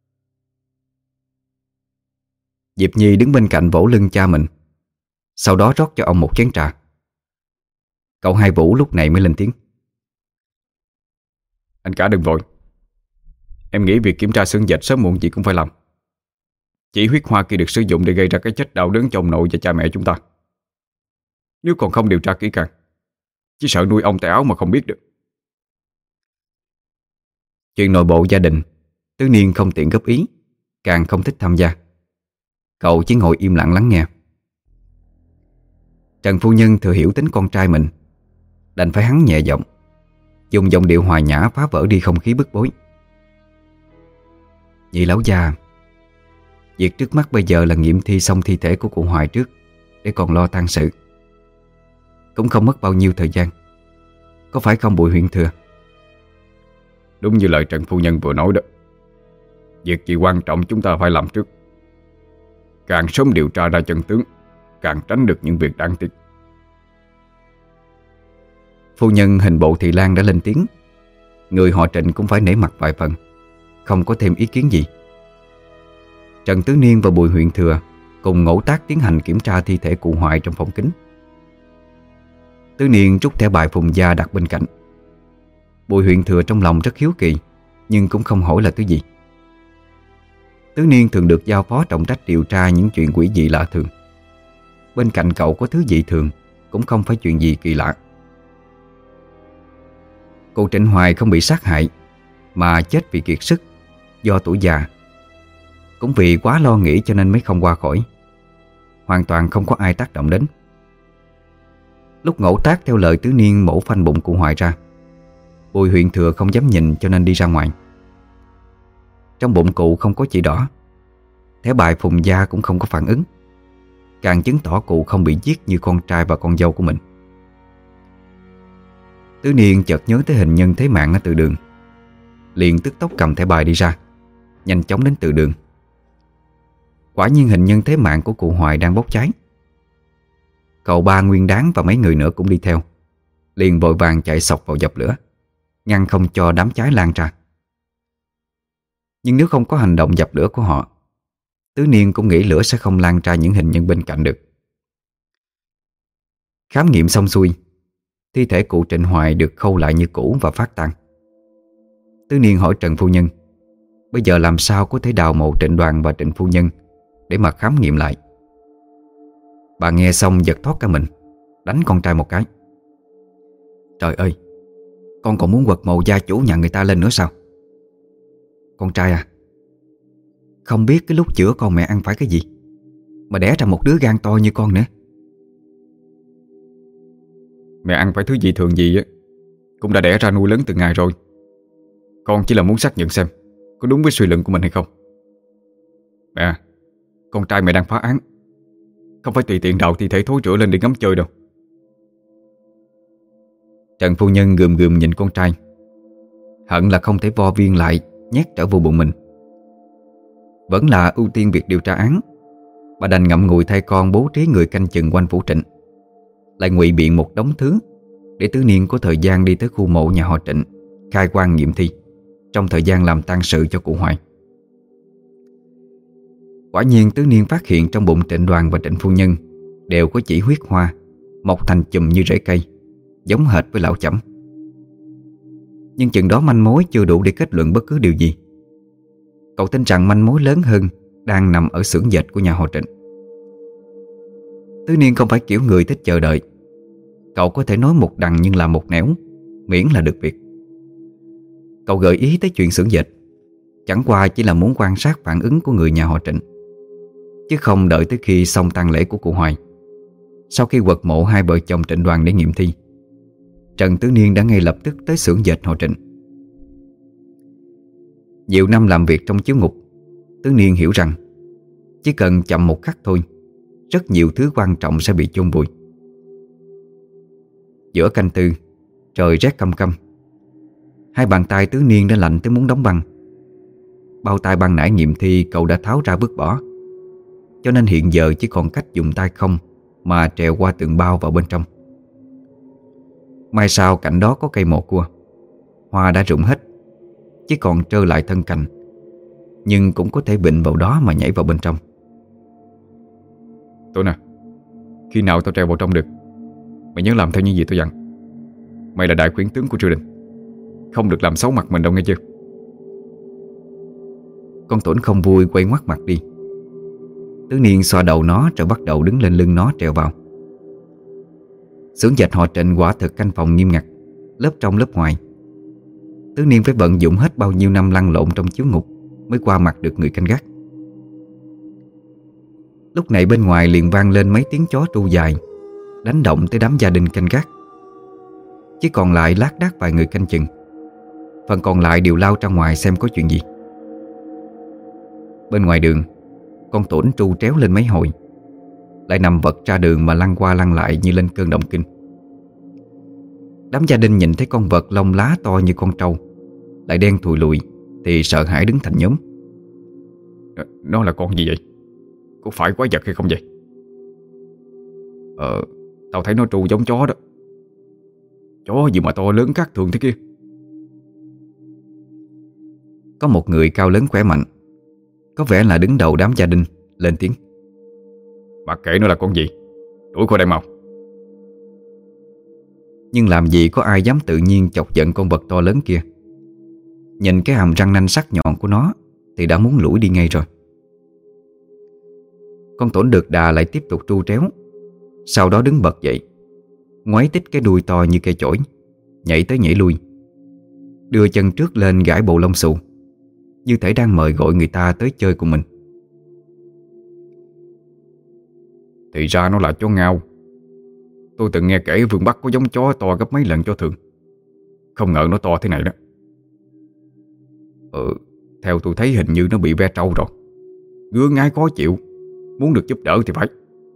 Diệp Nhi đứng bên cạnh vỗ lưng cha mình, sau đó rót cho ông một chén trà. Cậu hai Vũ lúc này mới lên tiếng. Anh cả đừng vội. Em nghĩ việc kiểm tra xương dệt sớm muộn gì cũng phải làm. Chỉ huyết hoa kia được sử dụng để gây ra cái chết đau đớn cho ông nội và cha mẹ chúng ta. Nếu còn không điều tra kỹ càng, chỉ sợ nuôi ông tay áo mà không biết được. Chuyện nội bộ gia đình Tứ Niên không tiện góp ý, càng không thích tham gia. Cậu chỉ ngồi im lặng lắng nghe. Trần phu nhân thừa hiểu tính con trai mình, đành phải hắn nhẹ giọng, dùng giọng điệu hòa nhã phá vỡ đi không khí bức bối. Nhị lão già, việc trước mắt bây giờ là nghiệm thi xong thi thể của cụ Hoài trước, để còn lo tang sự. Cũng không mất bao nhiêu thời gian, có phải không Bùi Huyện Thừa? Đúng như lời Trần phu nhân vừa nói đó. Việc gì quan trọng chúng ta phải làm trước. Càng sớm điều tra ra chân tướng, càng tránh được những việc đáng tiếc. Phu nhân hình bộ Thị Lan đã lên tiếng. Người họ Trịnh cũng phải nể mặt vài phần, không có thêm ý kiến gì. Trần Tứ Niên và Bùi Huyện Thừa cùng ngẫu tác tiến hành kiểm tra thi thể cụ Hoài trong phòng kính. Tứ Niên rút thẻ bài Phùng gia đặt bên cạnh. Bùi Huyện Thừa trong lòng rất hiếu kỳ, nhưng cũng không hỏi là thứ gì. Tứ Niên thường được giao phó trọng trách điều tra những chuyện quỷ dị lạ thường. Bên cạnh cậu có thứ dị thường cũng không phải chuyện gì kỳ lạ. Cụ Trịnh Hoài không bị sát hại, mà chết vì kiệt sức do tuổi già. Cũng vì quá lo nghĩ cho nên mới không qua khỏi. Hoàn toàn không có ai tác động đến. Lúc Ngỗ Tác theo lời Tứ Niên mổ phanh bụng cụ Hoài ra, Bùi Huyện Thừa không dám nhìn cho nên đi ra ngoài. Trong bụng cụ không có chỉ đỏ. Thẻ bài phùng gia cũng không có phản ứng, càng chứng tỏ cụ không bị giết như con trai và con dâu của mình. Tứ Niên chợt nhớ tới hình nhân Thế Mạng ở từ đường, liền tức tốc cầm thẻ bài đi ra, nhanh chóng đến từ đường. Quả nhiên hình nhân Thế Mạng của cụ Hoài đang bốc cháy. Cậu Ba Nguyên Đáng và mấy người nữa cũng đi theo, liền vội vàng chạy sộc vào dập lửa, ngăn không cho đám cháy lan ra. Nhưng nếu không có hành động dập lửa của họ, Tứ Niên cũng nghĩ lửa sẽ không lan ra những hình nhân bên cạnh được. Khám nghiệm xong xuôi, thi thể cụ Trịnh Hoài được khâu lại như cũ và phát tang. Tứ Niên hỏi Trần phu nhân bây giờ làm sao có thể đào mộ Trịnh Đoàn và Trịnh phu nhân để mà khám nghiệm lại. Bà nghe xong giật thoát cả mình, đánh con trai một cái. Trời ơi, con còn muốn quật mộ gia chủ nhà người ta lên nữa sao? Con trai à, không biết cái lúc chữa con mẹ ăn phải cái gì mà đẻ ra một đứa gan to như con nữa. Mẹ ăn phải thứ gì thường gì á cũng đã đẻ ra nuôi lớn từ ngày rồi. Con chỉ là muốn xác nhận xem có đúng với suy luận của mình hay không. Mẹ, con trai mẹ đang phá án, không phải tùy tiện đào thi thể thối rữa lên để ngắm chơi đâu. Trần phu nhân gườm gườm nhìn con trai, hận là không thể vo viên lại nhét trở vô bụng mình. Vẫn là ưu tiên việc điều tra án, bà đành ngậm ngùi thay con bố trí người canh chừng quanh phủ Trịnh, lại ngụy biện một đống thứ để Tứ Niên có thời gian đi tới khu mộ nhà họ Trịnh khai quang nghiệm thi trong thời gian làm tang sự cho cụ Hoài. Quả nhiên Tứ Niên phát hiện trong bụng Trịnh Đoàn và Trịnh phu nhân đều có chỉ huyết hoa mọc thành chùm như rễ cây, giống hệt với lão Chẩm. Nhưng chừng đó manh mối chưa đủ để kết luận bất cứ điều gì. Cậu tin rằng manh mối lớn hơn đang nằm ở xưởng dệt của nhà họ Trịnh. Tứ Niên không phải kiểu người thích chờ đợi. Cậu có thể nói một đằng nhưng làm một nẻo, miễn là được việc. Cậu gợi ý tới chuyện xưởng dệt chẳng qua chỉ là muốn quan sát phản ứng của người nhà họ Trịnh, chứ không đợi tới khi xong tang lễ của cụ Hoài. Sau khi quật mộ hai vợ chồng Trịnh Đoàn để nghiệm thi, Trần Tứ Niên đã ngay lập tức tới xưởng dệt họ Trịnh. Nhiều năm làm việc trong chiếu ngục, Tứ Niên hiểu rằng chỉ cần chậm một khắc thôi, rất nhiều thứ quan trọng sẽ bị chôn vùi. Giữa canh tư, trời rét căm căm. Hai bàn tay Tứ Niên đã lạnh tới muốn đóng băng. Bao tay băng nãy nghiệm thi cậu đã tháo ra vứt bỏ, cho nên hiện giờ chỉ còn cách dùng tay không mà trèo qua tường bao vào bên trong. May sao cạnh đó có cây mồ cua, hoa đã rụng hết, chỉ còn trơ lại thân cành, nhưng cũng có thể vịn vào đó mà nhảy vào bên trong. Tôi nè, khi nào tao trèo vào trong được, mày nhớ làm theo những gì tôi dặn. Mày là đại khuyển tướng của triều đình, không được làm xấu mặt mình đâu nghe chưa? Con Tuấn không vui quay ngoắt mặt đi. Tứ Niên xoa đầu nó rồi bắt đầu đứng lên lưng nó trèo vào. Xưởng dệt họ Trịnh quả thực canh phòng nghiêm ngặt, lớp trong lớp ngoài. Tứ Niên phải vận dụng hết bao nhiêu năm lăn lộn trong chiếu ngục mới qua mặt được người canh gác. Lúc này bên ngoài liền vang lên mấy tiếng chó tru dài, đánh động tới đám gia đình canh gác. Chỉ còn lại lác đác vài người canh chừng, phần còn lại đều lao ra ngoài xem có chuyện gì. Bên ngoài đường, con Tuấn tru tréo lên mấy hồi, lại nằm vật ra đường mà lăn qua lăn lại như lên cơn động kinh. Đám gia đình nhìn thấy con vật lông lá to như con trâu, lại đen thùi lùi, thì sợ hãi đứng thành nhóm. Nó là con gì vậy? Có phải quái vật hay không vậy? Ờ, tao thấy nó tru giống chó đó. Chó gì mà to lớn khác thường thế kia. Có một người cao lớn khỏe mạnh, có vẻ là đứng đầu đám gia đình, lên tiếng. Mặc kệ nó là con gì, đuổi khỏi đây mau. Nhưng làm gì có ai dám tự nhiên chọc giận con vật to lớn kia. Nhìn cái hàm răng nanh sắc nhọn của nó thì đã muốn lủi đi ngay rồi. Con Tuấn được đà lại tiếp tục tru tréo, sau đó đứng bật dậy, ngoáy tít cái đuôi to như cây chổi, nhảy tới nhảy lui, đưa chân trước lên gãi bộ lông xù, như thể đang mời gọi người ta tới chơi cùng mình. Thì ra nó là chó ngao. Tôi từng nghe kể phương Bắc có giống chó to gấp mấy lần chó thường. Không ngờ nó to thế này đó. Ừ, theo tôi thấy hình như nó bị ve trâu rồi. Ngứa ngáy khó chịu, muốn được giúp đỡ thì phải.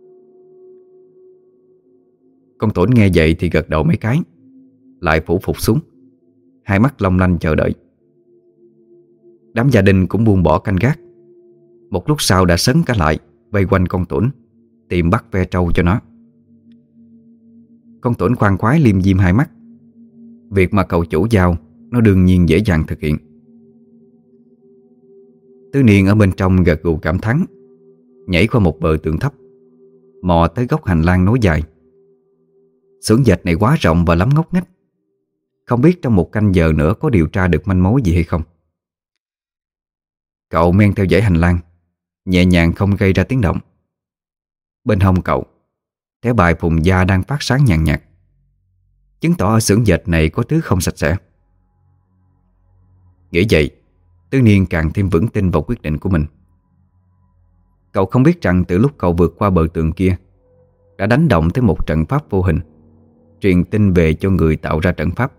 Con Tổn nghe vậy thì gật đầu mấy cái, lại phủ phục xuống, hai mắt long lanh chờ đợi. Đám gia đình cũng buông bỏ canh gác. Một lúc sau đã sấn cả lại, vây quanh con Tổn, tìm bắt ve trâu cho nó. Con Tổn khoan khoái liêm diêm hai mắt. Việc mà cậu chủ giao nó đương nhiên dễ dàng thực hiện. Tứ Niên ở bên trong gật gù cảm thán, nhảy qua một bờ tường thấp, mò tới góc hành lang nối dài. Xưởng dệt này quá rộng và lắm ngóc ngách, không biết trong một canh giờ nữa có điều tra được manh mối gì hay không. Cậu men theo dãy hành lang, nhẹ nhàng không gây ra tiếng động. Bên hông cậu, thẻ bài Phùng Gia đang phát sáng nhàn nhạt, chứng tỏ ở xưởng dệt này có thứ không sạch sẽ. Nghĩ vậy, Tứ Niên càng thêm vững tin vào quyết định của mình. Cậu không biết rằng từ lúc cậu vượt qua bờ tường kia, đã đánh động tới một trận pháp vô hình, truyền tin về cho người tạo ra trận pháp.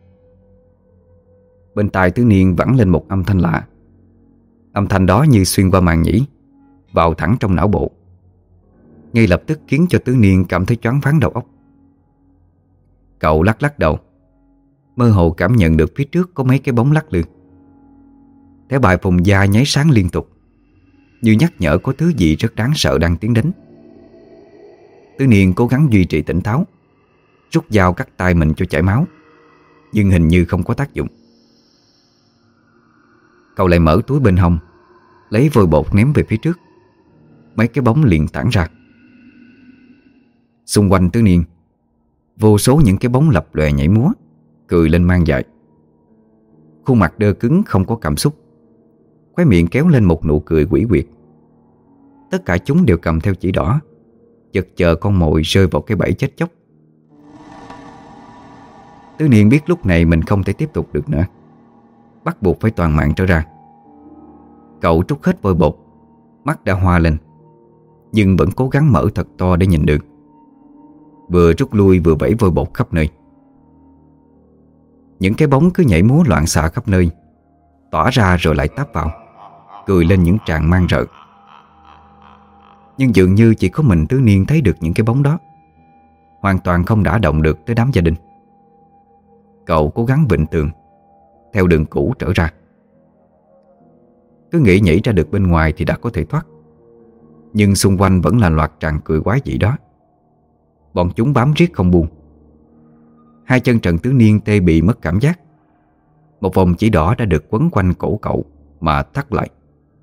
Bên tai Tứ Niên vẳng lên một âm thanh lạ. Âm thanh đó như xuyên qua màng nhĩ, vào thẳng trong não bộ, ngay lập tức khiến cho Tứ Niên cảm thấy choáng váng đầu óc. Cậu lắc lắc đầu, mơ hồ cảm nhận được phía trước có mấy cái bóng lắc lư. Thẻ bài Phùng Gia nháy sáng liên tục, như nhắc nhở có thứ gì rất đáng sợ đang tiến đến. Tứ Niên cố gắng duy trì tỉnh táo, rút dao cắt tay mình cho chảy máu, nhưng hình như không có tác dụng. Cậu lại mở túi bên hông, lấy vôi bột ném về phía trước. Mấy cái bóng liền tản ra. Xung quanh Tứ Niên, vô số những cái bóng lập lòe nhảy múa, cười lên mang dại. Khuôn mặt đơ cứng không có cảm xúc, khóe miệng kéo lên một nụ cười quỷ quyệt. Tất cả chúng đều cầm theo chỉ đỏ, chực chờ con mồi rơi vào cái bẫy chết chóc. Tứ Niên biết lúc này mình không thể tiếp tục được nữa, bắt buộc phải toàn mạng trở ra. Cậu trút hết vôi bột, mắt đã hoa lên, nhưng vẫn cố gắng mở thật to để nhìn được. Vừa rút lui vừa vẫy vôi bột khắp nơi. Những cái bóng cứ nhảy múa loạn xạ khắp nơi, tỏa ra rồi lại táp vào, cười lên những tràng mang rợ. Nhưng dường như chỉ có mình Tứ Niên thấy được những cái bóng đó, hoàn toàn không đả động được tới đám gia đình. Cậu cố gắng vịn tường, theo đường cũ trở ra. Cứ nghĩ nhảy ra được bên ngoài thì đã có thể thoát, nhưng xung quanh vẫn là loạt tràng cười quái dị đó. Bọn chúng bám riết không buông. Hai chân Trần Tứ Niên tê bị mất cảm giác. Một vòng chỉ đỏ đã được quấn quanh cổ cậu mà thắt lại.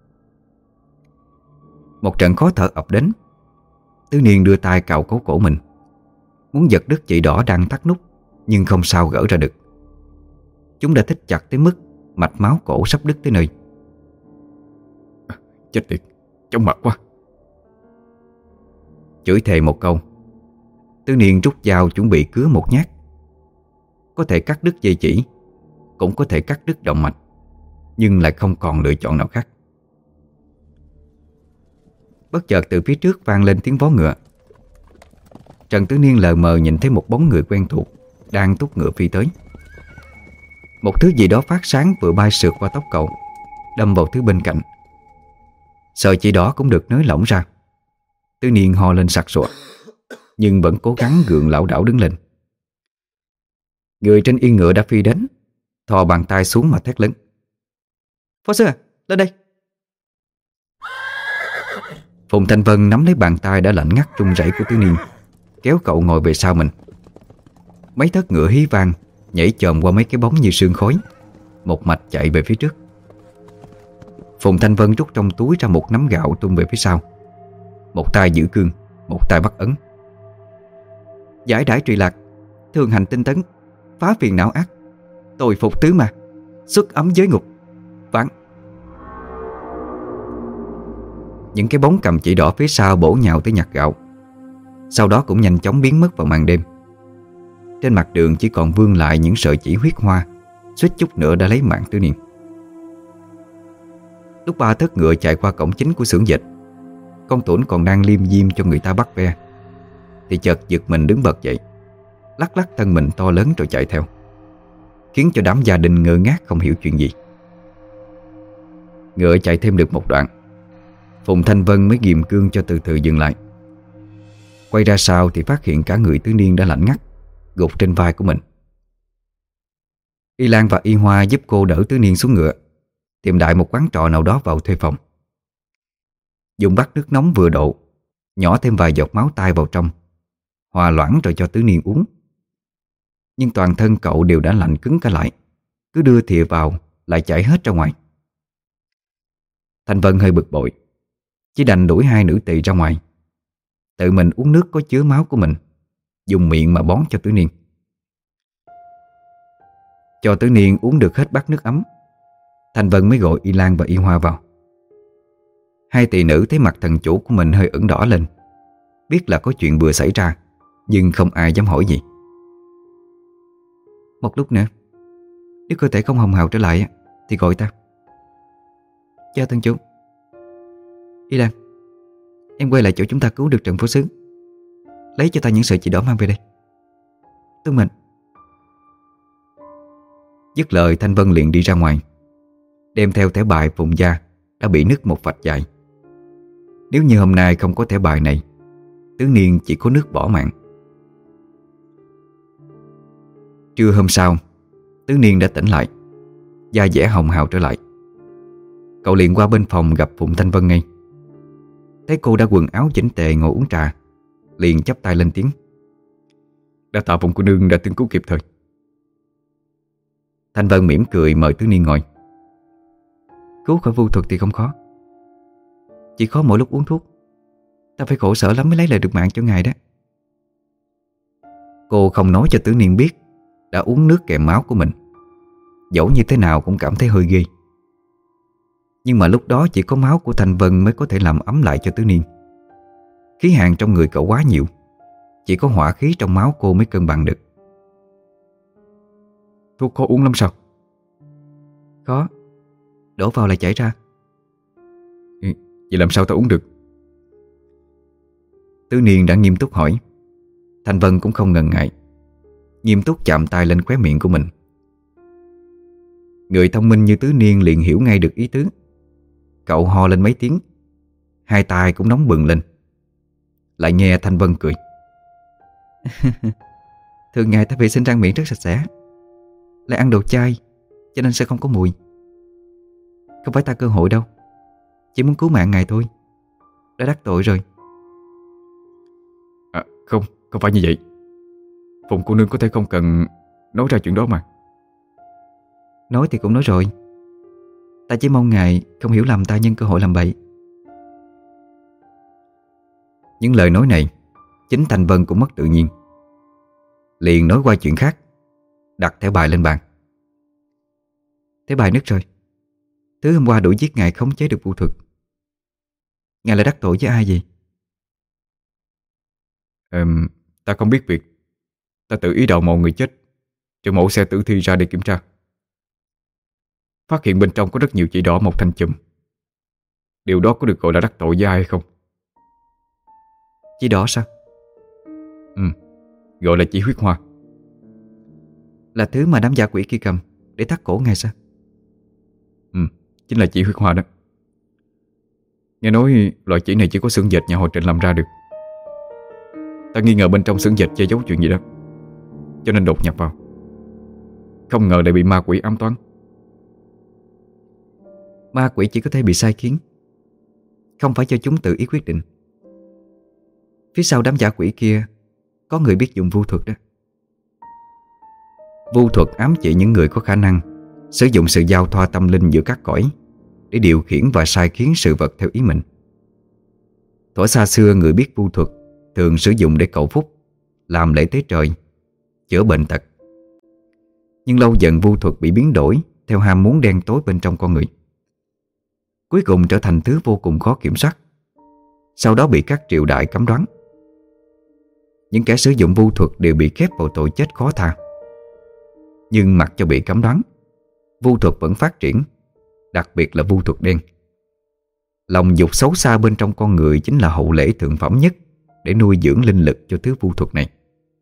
Một trận khó thở ập đến. Tứ Niên đưa tay cào cấu cổ mình, muốn giật đứt chỉ đỏ đang thắt nút, nhưng không sao gỡ ra được. Chúng đã thít chặt tới mức mạch máu cổ sắp đứt tới nơi. Chết tiệt, chóng mặt quá. Chửi thề một câu, Tứ Niên rút dao chuẩn bị cứa một nhát. Có thể cắt đứt dây chỉ, cũng có thể cắt đứt động mạch, nhưng lại không còn lựa chọn nào khác. Bất chợt từ phía trước vang lên tiếng vó ngựa. Trần Tứ Niên lờ mờ nhìn thấy một bóng người quen thuộc đang thúc ngựa phi tới. Một thứ gì đó phát sáng vừa bay sượt qua tóc cậu, đâm vào thứ bên cạnh. Sợi chỉ đỏ cũng được nới lỏng ra. Tứ Niên ho lên sặc sụa, nhưng vẫn cố gắng gượng lảo đảo đứng lên. Người trên yên ngựa đã phi đến, thò bàn tay xuống mà thét lớn: "Phó sư à, lên đây!" Phùng Thanh Vân nắm lấy bàn tay đã lạnh ngắt run rẩy của Tứ Niên, kéo cậu ngồi về sau mình. Mấy thớt ngựa hí vang, nhảy chồm qua mấy cái bóng như sương khói, một mạch chạy về phía trước. Phùng Thanh Vân rút trong túi ra một nắm gạo tung về phía sau. Một tay giữ cương, một tay bắt ấn. "Giải đãi trụy lạc, thường hành tinh tấn, phá phiền não ác, tội phục tứ mà, xuất ấm giới ngục, vạn." Những cái bóng cầm chỉ đỏ phía sau bổ nhào tới nhặt gạo, sau đó cũng nhanh chóng biến mất vào màn đêm. Trên mặt đường chỉ còn vương lại những sợi chỉ huyết hoa, suýt chút nữa đã lấy mạng Tứ Niên. Lúc ba thớt ngựa chạy qua cổng chính của xưởng dệt, con Tuấn còn đang liêm diêm cho người ta bắt ve thì chợt giật mình đứng bật dậy, lắc lắc thân mình to lớn rồi chạy theo, khiến cho đám gia đình ngơ ngác không hiểu chuyện gì. Ngựa chạy thêm được một đoạn, Phùng Thanh Vân mới ghim cương cho từ từ dừng lại. Quay ra sau thì phát hiện cả người tứ niên đã lạnh ngắt, gục trên vai của mình. Y Lan và Y Hoa giúp cô đỡ tứ niên xuống ngựa, tìm đại một quán trọ nào đó vào thuê phòng. Dùng bát nước nóng vừa độ, nhỏ thêm vài giọt máu tai vào trong, hòa loãng rồi cho tứ niên uống. Nhưng toàn thân cậu đều đã lạnh cứng cả lại, cứ đưa thìa vào lại chảy hết ra ngoài. Thanh Vân hơi bực bội, chỉ đành đuổi hai nữ tỳ ra ngoài, tự mình uống nước có chứa máu của mình, dùng miệng mà bón cho tứ niên. Cho tứ niên uống được hết bát nước ấm, Thanh Vân mới gọi Y Lan và Y Hoa vào. Hai tỳ nữ thấy mặt thần chủ của mình hơi ửng đỏ lên, biết là có chuyện vừa xảy ra, nhưng không ai dám hỏi gì. Một lúc nữa, nếu cơ thể không hồng hào trở lại thì gọi ta. Chào thần chủ. Y Lan, em quay lại chỗ chúng ta cứu được Trần Phó Sứ, lấy cho ta những sợi chỉ đỏ mang về đây. Tuân mệnh. Dứt lời, Thanh Vân liền đi ra ngoài, đem theo thẻ bài Phùng gia đã bị nứt một vạch dài. Nếu như hôm nay không có thẻ bài này, tứ niên chỉ có nước bỏ mạng. Trưa hôm sau, tứ niên đã tỉnh lại, da dẻ hồng hào trở lại. Cậu liền qua bên phòng gặp Phùng Thanh Vân ngay. Thấy cô đã quần áo chỉnh tề ngồi uống trà, liền chắp tay lên tiếng: Đã tạ Phùng cô nương đã tương cứu kịp thời. Thanh Vân mỉm cười mời tứ niên ngồi. Cứu khỏi vu thuật thì không khó, chỉ khó mỗi lúc uống thuốc. Ta phải khổ sở lắm mới lấy lại được mạng cho ngài đó. Cô không nói cho tứ niên biết đã uống nước kèm máu của mình, dẫu như thế nào cũng cảm thấy hơi ghê. Nhưng mà lúc đó chỉ có máu của Thanh Vân mới có thể làm ấm lại cho tứ niên. Khí hàn trong người cậu quá nhiều, chỉ có hỏa khí trong máu cô mới cân bằng được. Thuốc khó uống lắm sao? Khó, đổ vào lại chảy ra. Ừ, vậy làm sao ta uống được? Tứ niên đã nghiêm túc hỏi. Thanh Vân cũng không ngần ngại, nghiêm túc chạm tay lên khóe miệng của mình. Người thông minh như tứ niên liền hiểu ngay được ý tứ. Cậu ho lên mấy tiếng, hai tay cũng nóng bừng lên. Lại nghe Thanh Vân cười. Thường ngày ta vệ sinh răng miệng rất sạch sẽ, lại ăn đồ chay, cho nên sẽ không có mùi. Không phải ta cơ hội đâu, chỉ muốn cứu mạng ngài thôi. Đã đắc tội rồi. À, không, không phải như vậy. Phùng cô nương có thể không cần nói ra chuyện đó mà. Nói thì cũng nói rồi, ta chỉ mong ngài không hiểu lầm ta nhân cơ hội làm bậy. Những lời nói này chính Thanh Vân cũng mất tự nhiên, liền nói qua chuyện khác, đặt thẻ bài lên bàn. Thẻ bài nứt rồi. Thứ hôm qua đuổi giết ngài khống chế được vu thuật. Ngài lại đắc tội với ai vậy? um, Ta không biết việc. Ta tự ý đào mộ người chết, rồi mổ xe tử thi ra để kiểm tra. Phát hiện bên trong có rất nhiều chỉ đỏ một thanh chùm. Điều đó có được gọi là đắc tội với ai hay không? Chỉ đỏ sao? Ừ, gọi là chỉ huyết hoa. Là thứ mà đám giả quỷ kia cầm để thắt cổ ngài sao? Ừ, chính là chỉ huyết hoa đó. Nghe nói loại chỉ này chỉ có xưởng dệt nhà họ Trịnh làm ra được. Ta nghi ngờ bên trong xưởng dệt che giấu chuyện gì đó, cho nên đột nhập vào. Không ngờ lại bị ma quỷ ám toán. Ma quỷ chỉ có thể bị sai khiến, không phải cho chúng tự ý quyết định. Phía sau đám giả quỷ kia có người biết dùng vu thuật đó. Vu thuật ám chỉ những người có khả năng sử dụng sự giao thoa tâm linh giữa các cõi để điều khiển và sai khiến sự vật theo ý mình. Thuở xa xưa, người biết vu thuật thường sử dụng để cầu phúc, làm lễ tế trời, chữa bệnh tật. Nhưng lâu dần vu thuật bị biến đổi theo ham muốn đen tối bên trong con người, cuối cùng trở thành thứ vô cùng khó kiểm soát, sau đó bị các triều đại cấm đoán. Những kẻ sử dụng vu thuật đều bị khép vào tội chết khó tha. Nhưng mặc cho bị cấm đoán, vu thuật vẫn phát triển, đặc biệt là vu thuật đen. Lòng dục xấu xa bên trong con người chính là hậu lễ thượng phẩm nhất để nuôi dưỡng linh lực cho thứ vu thuật này.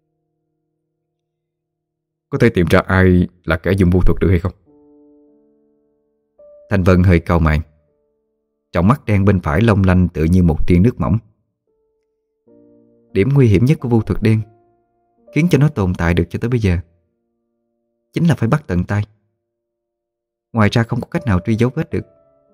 Có thể tìm ra ai là kẻ dùng vu thuật được hay không? Thanh Vân hơi cau mày. Trong mắt đen bên phải long lanh tựa như một tia nước mỏng. Điểm nguy hiểm nhất của vu thuật đen, khiến cho nó tồn tại được cho tới bây giờ, chính là phải bắt tận tay. Ngoài ra không có cách nào truy dấu vết được.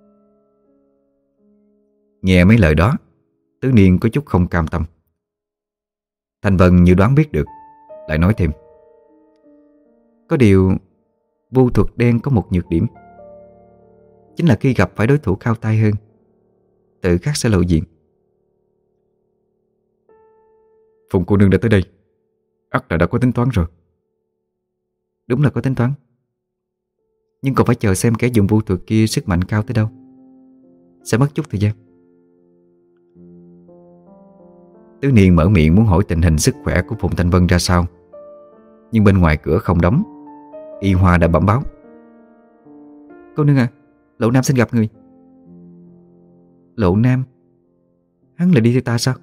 Nghe mấy lời đó, Tứ Niên có chút không cam tâm. Thanh Vân như đoán biết được, lại nói thêm: có điều vu thuật đen có một nhược điểm, chính là khi gặp phải đối thủ cao tay hơn, tự khắc sẽ lộ diện. Phùng cô nương đã tới đây, ắt là đã có tính toán rồi. Đúng là có tính toán, nhưng còn phải chờ xem kẻ dùng vu thuật kia sức mạnh cao tới đâu, sẽ mất chút thời gian. Tứ Niên mở miệng muốn hỏi tình hình sức khỏe của Phùng Thanh Vân ra sao, nhưng bên ngoài cửa không đóng, Y Hoa đã bẩm báo: cô nương à, Lộ Nam xin gặp người. Lộ Nam? Hắn lại đi theo ta sao?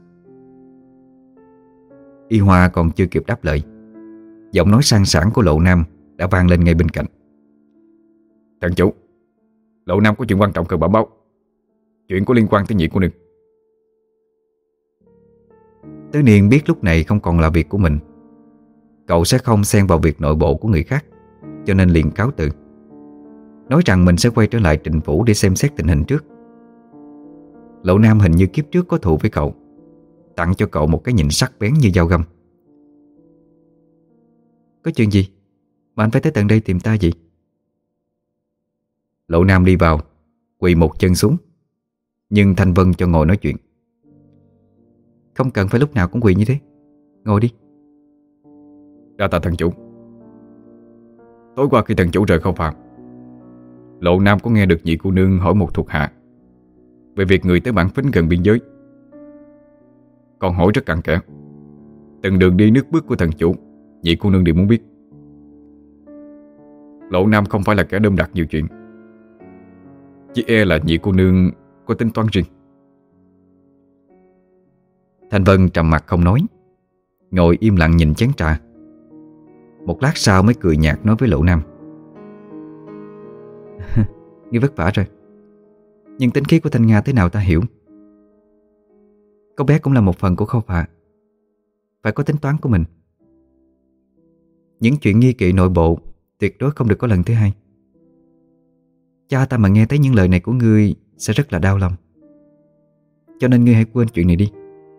Y Hoa còn chưa kịp đáp lời, giọng nói sang sảng của Lộ Nam đã vang lên ngay bên cạnh: Thần chủ, Lộ Nam có chuyện quan trọng cần bẩm báo. Chuyện có liên quan tới nhị cô nương. Tứ Niên biết lúc này không còn là việc của mình, cậu sẽ không xen vào việc nội bộ của người khác, cho nên liền cáo từ, nói rằng mình sẽ quay trở lại Trịnh Phủ để xem xét tình hình trước. Lộ Nam hình như kiếp trước có thù với cậu, tặng cho cậu một cái nhìn sắc bén như dao găm. Có chuyện gì mà anh phải tới tận đây tìm ta vậy? Lộ Nam đi vào, quỳ một chân xuống, nhưng Thanh Vân cho ngồi nói chuyện. Không cần phải lúc nào cũng quỳ như thế, ngồi đi. Đa tạ thần chủ. Tối qua khi thần chủ rời Khâu Phàm, Lộ Nam có nghe được nhị cô nương hỏi một thuộc hạ về việc người tới bản phính gần biên giới. Còn hỏi rất cặn kẽ, từng đường đi nước bước của thần chủ, nhị cô nương đều muốn biết. Lộ Nam không phải là kẻ đơm đặt nhiều chuyện, chỉ e là nhị cô nương có tính toán riêng. Thanh Vân trầm mặt không nói, ngồi im lặng nhìn chén trà. Một lát sau mới cười nhạt nói với Lộ Nam: Ngươi vất vả rồi, nhưng tính khí của Thanh Nga thế nào ta hiểu. Con bé cũng là một phần của Khâu Phà, phải có tính toán của mình. Những chuyện nghi kỵ nội bộ tuyệt đối không được có lần thứ hai. Cha ta mà nghe thấy những lời này của ngươi sẽ rất là đau lòng, cho nên ngươi hãy quên chuyện này đi.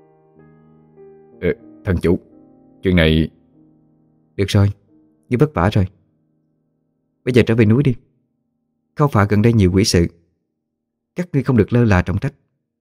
Ờ, thần chủ, chuyện này... Được rồi, ngươi vất vả rồi, bây giờ trở về núi đi. Khâu Phà gần đây nhiều quỷ sự, các ngươi không được lơ là trọng trách.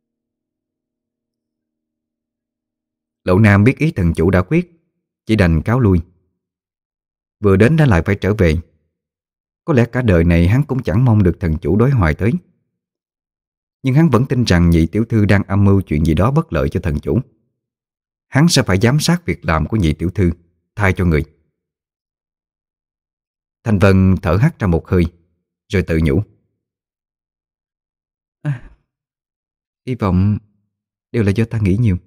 Lộ Nam biết ý thần chủ đã quyết, chỉ đành cáo lui. Vừa đến đã lại phải trở về. Có lẽ cả đời này hắn cũng chẳng mong được thần chủ đối hoài tới. Nhưng hắn vẫn tin rằng nhị tiểu thư đang âm mưu chuyện gì đó bất lợi cho thần chủ. Hắn sẽ phải giám sát việc làm của nhị tiểu thư, thay cho người. Thanh Vân thở hắt ra một hơi, rồi tự nhủ: à, hy vọng đều là do ta nghĩ nhiều.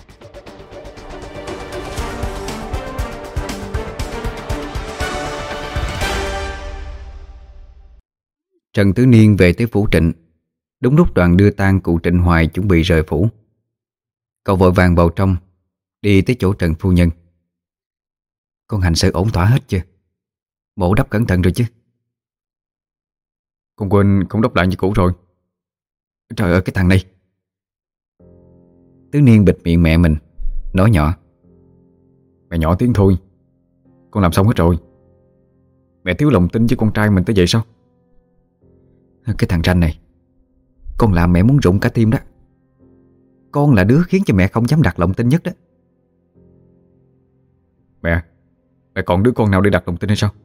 Trần Tứ Niên về tới phủ Trịnh, đúng lúc đoàn đưa tang cụ Trịnh Hoài chuẩn bị rời phủ. Cậu vội vàng vào trong, đi tới chỗ Trần phu nhân. Con hành sự ổn thỏa hết chưa? Mổ đắp cẩn thận rồi chứ? Con quên không đắp lại như cũ rồi. Trời ơi cái thằng này! Tứ Niên bịt miệng mẹ mình, nói nhỏ: Mẹ nhỏ tiếng thôi, con làm xong hết rồi. Mẹ thiếu lòng tin với con trai mình tới vậy sao? Cái thằng ranh này, con làm mẹ muốn rụng cả tim đó. Con là đứa khiến cho mẹ không dám đặt lòng tin nhất đó. Mẹ, mẹ còn đứa con nào để đặt lòng tin hay sao?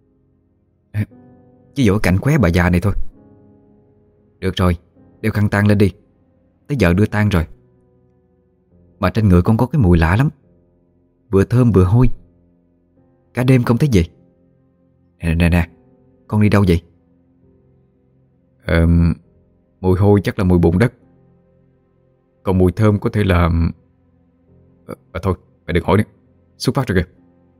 Chỉ dỗ cảnh khóe bà già này thôi. Được rồi, đeo khăn tang lên đi, tới giờ đưa tang rồi. Mà trên người con có cái mùi lạ lắm, vừa thơm vừa hôi, cả đêm không thấy gì. Nè nè nè, con đi đâu vậy? Ờ, Mùi hôi chắc là mùi bùn đất. Còn mùi thơm có thể là... À, à thôi, mày đừng hỏi nữa. Xuất phát rồi kìa.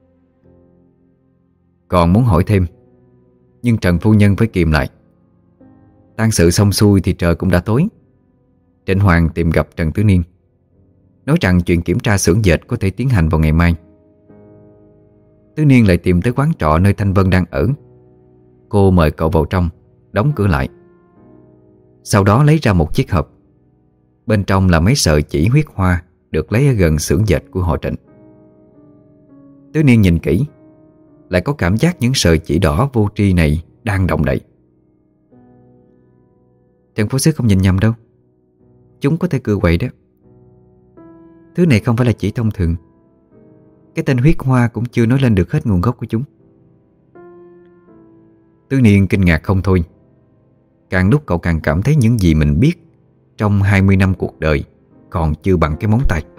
Còn muốn hỏi thêm, nhưng Trần phu nhân phải kìm lại. Tang sự xong xuôi thì trời cũng đã tối. Trịnh Hoàng tìm gặp Trần Tứ Niên, nói rằng chuyện kiểm tra xưởng dệt có thể tiến hành vào ngày mai. Tứ Niên lại tìm tới quán trọ nơi Thanh Vân đang ở. Cô mời cậu vào trong, đóng cửa lại. Sau đó lấy ra một chiếc hộp. Bên trong là mấy sợi chỉ huyết hoa được lấy ở gần xưởng dệt của họ Trịnh. Tứ Niên nhìn kỹ, lại có cảm giác những sợi chỉ đỏ vô tri này đang động đậy. Trần phó sứ không nhìn nhầm đâu, chúng có thể cưa quậy đó. Thứ này không phải là chỉ thông thường. Cái tên huyết hoa cũng chưa nói lên được hết nguồn gốc của chúng. Tứ Niên kinh ngạc không thôi. Càng lúc cậu càng cảm thấy những gì mình biết trong hai mươi năm cuộc đời còn chưa bằng cái móng tay.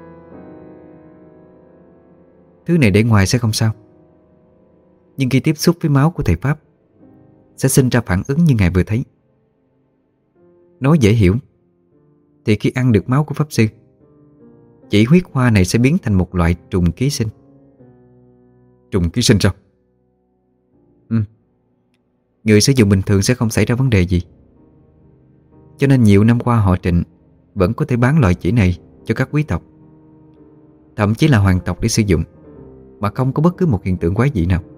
Thứ này để ngoài sẽ không sao, nhưng khi tiếp xúc với máu của thầy Pháp sẽ sinh ra phản ứng như ngài vừa thấy. Nói dễ hiểu thì khi ăn được máu của Pháp Sư, chỉ huyết hoa này sẽ biến thành một loại trùng ký sinh. Trùng ký sinh sao? Ừ. Người sử dụng bình thường sẽ không xảy ra vấn đề gì, cho nên nhiều năm qua họ Trịnh vẫn có thể bán loại chỉ này cho các quý tộc, thậm chí là hoàng tộc để sử dụng, mà không có bất cứ một hiện tượng quái dị nào.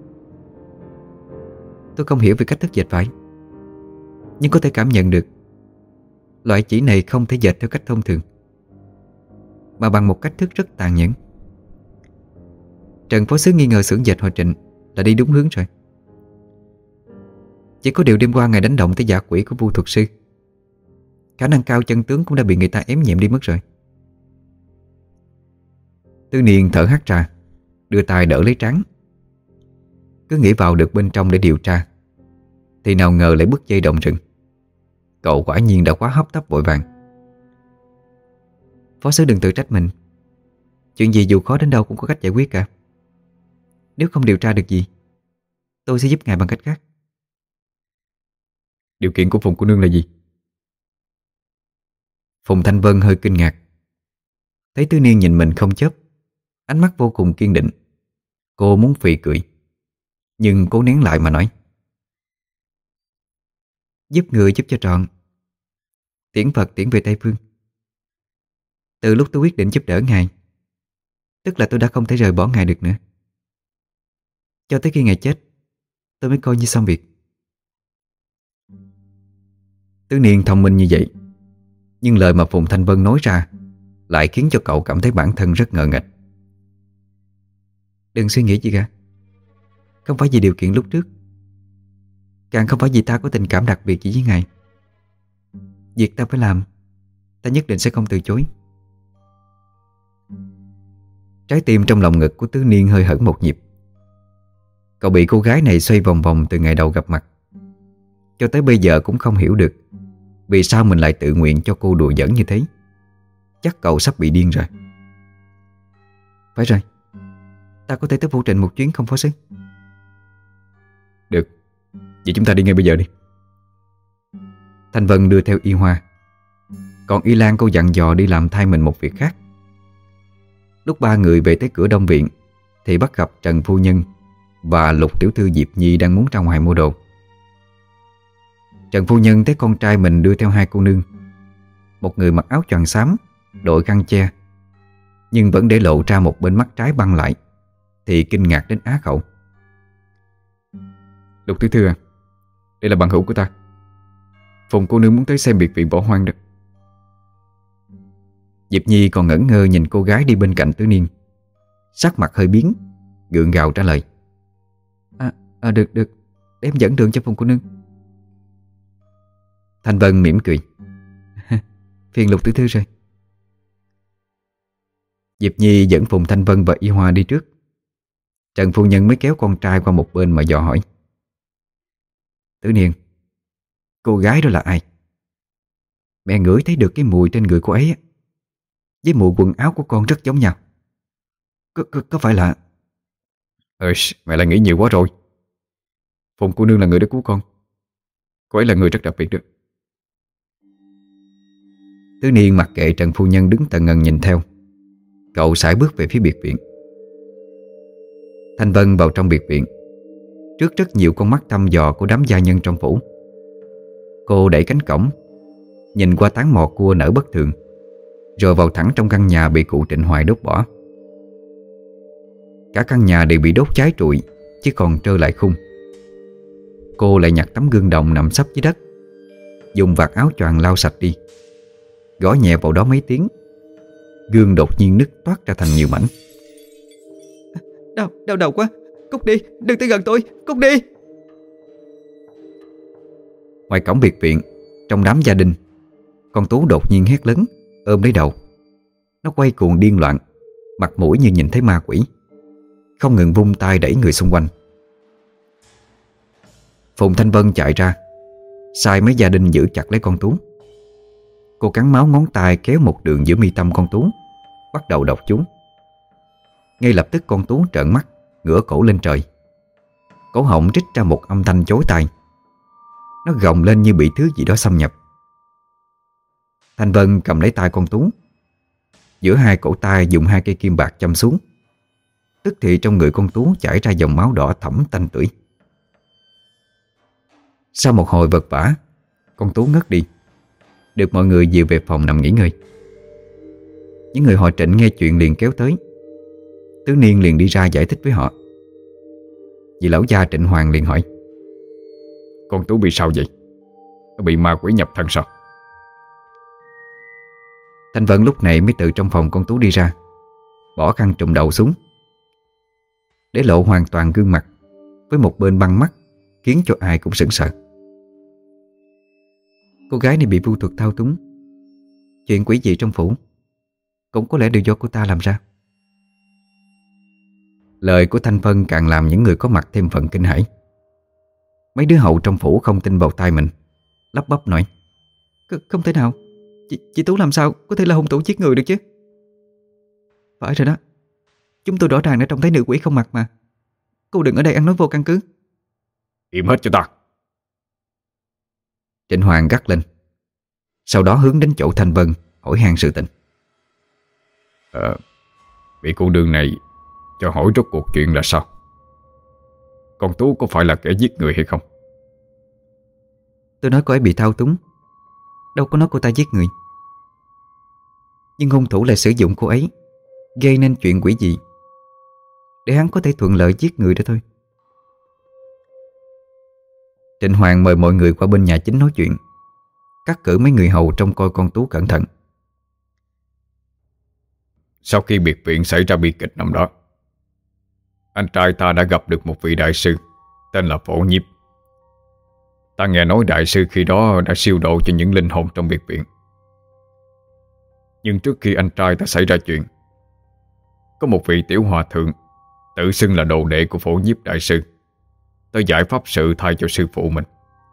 Tôi không hiểu về cách thức dệt vải, nhưng có thể cảm nhận được loại chỉ này không thể dệt theo cách thông thường, mà bằng một cách thức rất tàn nhẫn. Trần phó sứ nghi ngờ xưởng dệt họ Trịnh là đi đúng hướng rồi. Chỉ có điều đêm qua ngài đánh động tới dạ quỷ của Vu thuật sư, khả năng cao chân tướng cũng đã bị người ta ém nhẹm đi mất rồi. Tư Niên thở hắt ra, đưa tay đỡ lấy trán. Cứ nghĩ vào được bên trong để điều tra, thì nào ngờ lại bứt dây động rừng. Cậu quả nhiên đã quá hấp tấp vội vàng. Phó sứ đừng tự trách mình. Chuyện gì dù khó đến đâu cũng có cách giải quyết cả. Nếu không điều tra được gì, tôi sẽ giúp ngài bằng cách khác. Điều kiện của Phùng cô nương là gì? Phùng Thanh Vân hơi kinh ngạc. Thấy Tứ Niên nhìn mình không chớp, ánh mắt vô cùng kiên định. Cô muốn phì cười, nhưng cố nén lại mà nói: giúp người giúp cho trọn, tiễn Phật tiễn về Tây Phương. Từ lúc tôi quyết định giúp đỡ ngài, tức là tôi đã không thể rời bỏ ngài được nữa. Cho tới khi ngài chết, tôi mới coi như xong việc. Tứ Niên thông minh như vậy, nhưng lời mà Phùng Thanh Vân nói ra lại khiến cho cậu cảm thấy bản thân rất ngờ nghệch. Đừng suy nghĩ gì cả. Không phải vì điều kiện lúc trước, càng không phải vì ta có tình cảm đặc biệt gì với ngài. Việc ta phải làm, ta nhất định sẽ không từ chối. Trái tim trong lòng ngực của Tứ Niên hơi hẫng một nhịp. Cậu bị cô gái này xoay vòng vòng từ ngày đầu gặp mặt, cho tới bây giờ cũng không hiểu được vì sao mình lại tự nguyện cho cô đùa giỡn như thế. Chắc cậu sắp bị điên rồi. Phải rồi, ta có thể tới Phủ Trịnh một chuyến không phó sứ? Được, vậy chúng ta đi ngay bây giờ đi. Thanh Vân đưa theo Y Hoa, còn Y Lan cô dặn dò đi làm thay mình một việc khác. Lúc ba người về tới cửa Đông Viện thì bắt gặp Trần phu nhân và Lục tiểu thư Diệp Nhi đang muốn ra ngoài mua đồ. Trần phu nhân thấy con trai mình đưa theo hai cô nương, một người mặc áo choàng xám, đội khăn che, nhưng vẫn để lộ ra một bên mắt trái băng lại, thì kinh ngạc đến á khẩu. Lục tiểu thư à, đây là bạn hữu của ta. Phùng cô nương muốn tới xem biệt viện bỏ hoang được. Diệp Nhi còn ngẩn ngơ nhìn cô gái đi bên cạnh Tứ Niên, sắc mặt hơi biến, gượng gạo trả lời: À, à được được, để em dẫn đường cho Phùng cô nương. Thanh Vân mỉm cười: phiền Lục tiểu thư rồi. Diệp Nhi dẫn Phùng Thanh Vân và Y Hoa đi trước. Trần phu nhân mới kéo con trai qua một bên mà dò hỏi: Tứ Niên, cô gái đó là ai? Mẹ ngửi thấy được cái mùi trên người cô ấy với mùi quần áo của con rất giống nhau. Có, có, có phải là... Ờ, mẹ lại nghĩ nhiều quá rồi. Phùng cô nương là người đã cứu con. Cô ấy là người rất đặc biệt đó. Tứ Niên mặc kệ Trần phu nhân đứng tần ngần nhìn theo. Cậu sải bước về phía biệt viện. Thanh Vân vào trong biệt viện trước rất nhiều con mắt thăm dò của đám gia nhân trong phủ. Cô đẩy cánh cổng, nhìn qua tán mò cua nở bất thường, rồi vào thẳng trong căn nhà bị cụ Trịnh Hoài đốt bỏ. Cả căn nhà đều bị đốt cháy trụi, chỉ còn trơ lại khung. Cô lại nhặt tấm gương đồng nằm sấp dưới đất, dùng vạt áo choàng lau sạch đi, gõ nhẹ vào đó mấy tiếng. Gương đột nhiên nứt toát ra thành nhiều mảnh. Đau, đau đầu quá, cút đi, đừng tới gần tôi, cút đi. Ngoài cổng biệt viện, trong đám gia đình, con Tú đột nhiên hét lớn, ôm lấy đầu. Nó quay cuồng điên loạn, mặt mũi như nhìn thấy ma quỷ, không ngừng vung tay đẩy người xung quanh. Phùng Thanh Vân chạy ra, sai mấy gia đình giữ chặt lấy con Tú. Cô cắn máu ngón tay kéo một đường giữa mi tâm con Tú, bắt đầu đọc chú. Ngay lập tức con Tú trợn mắt, ngửa cổ lên trời. Cổ họng rít ra một âm thanh chói tai. Nó gồng lên như bị thứ gì đó xâm nhập. Thanh Vân cầm lấy tay con Tú, giữa hai cổ tay dùng hai cây kim bạc châm xuống. Tức thì trong người con Tú chảy ra dòng máu đỏ thẫm tanh tưởi. Sau một hồi vật vã, con Tú ngất đi, được mọi người dìu về phòng nằm nghỉ ngơi. Những người họ Trịnh nghe chuyện liền kéo tới. Tứ Niên liền đi ra giải thích với họ. Vị lão gia Trịnh Hoàng liền hỏi: Con Tú bị sao vậy? Nó bị ma quỷ nhập thân sao? Thanh Vân lúc này mới từ trong phòng con Tú đi ra, bỏ khăn trùm đầu xuống, để lộ hoàn toàn gương mặt, với một bên băng mắt khiến cho ai cũng sững sờ. Cô gái này bị vu thuật thao túng. Chuyện quỷ dị trong phủ cũng có lẽ đều do cô ta làm ra. Lời của Thanh Vân càng làm những người có mặt thêm phần kinh hãi. Mấy đứa hậu trong phủ không tin vào tai mình, lắp bắp nói: Không thể nào, chị, chị Tú làm sao có thể là hung thủ giết người được chứ? Phải rồi đó, chúng tôi rõ ràng đã trông thấy nữ quỷ không mặt mà. Cô đừng ở đây ăn nói vô căn cứ. Im hết cho ta. Trịnh Hoàng gắt lên, sau đó hướng đến chỗ Thanh Vân hỏi han sự tình. Ờ, vị cô đương này cho hỏi rốt cuộc chuyện là sao? Con Tú có phải là kẻ giết người hay không? Tôi nói cô ấy bị thao túng, đâu có nói cô ta giết người. Nhưng hung thủ lại sử dụng cô ấy gây nên chuyện quỷ dị để hắn có thể thuận lợi giết người đó thôi. Trịnh Hoàng mời mọi người qua bên nhà chính nói chuyện, cắt cử mấy người hầu trông coi con Tú cẩn thận. Sau khi biệt viện xảy ra bi kịch năm đó, anh trai ta đã gặp được một vị đại sư tên là Phổ Nhiếp. Ta nghe nói đại sư khi đó đã siêu độ cho những linh hồn trong biệt viện. Nhưng trước khi anh trai ta xảy ra chuyện, có một vị tiểu hòa thượng tự xưng là đồ đệ của Phổ Nhiếp đại sư tới giải pháp sự thay cho sư phụ mình.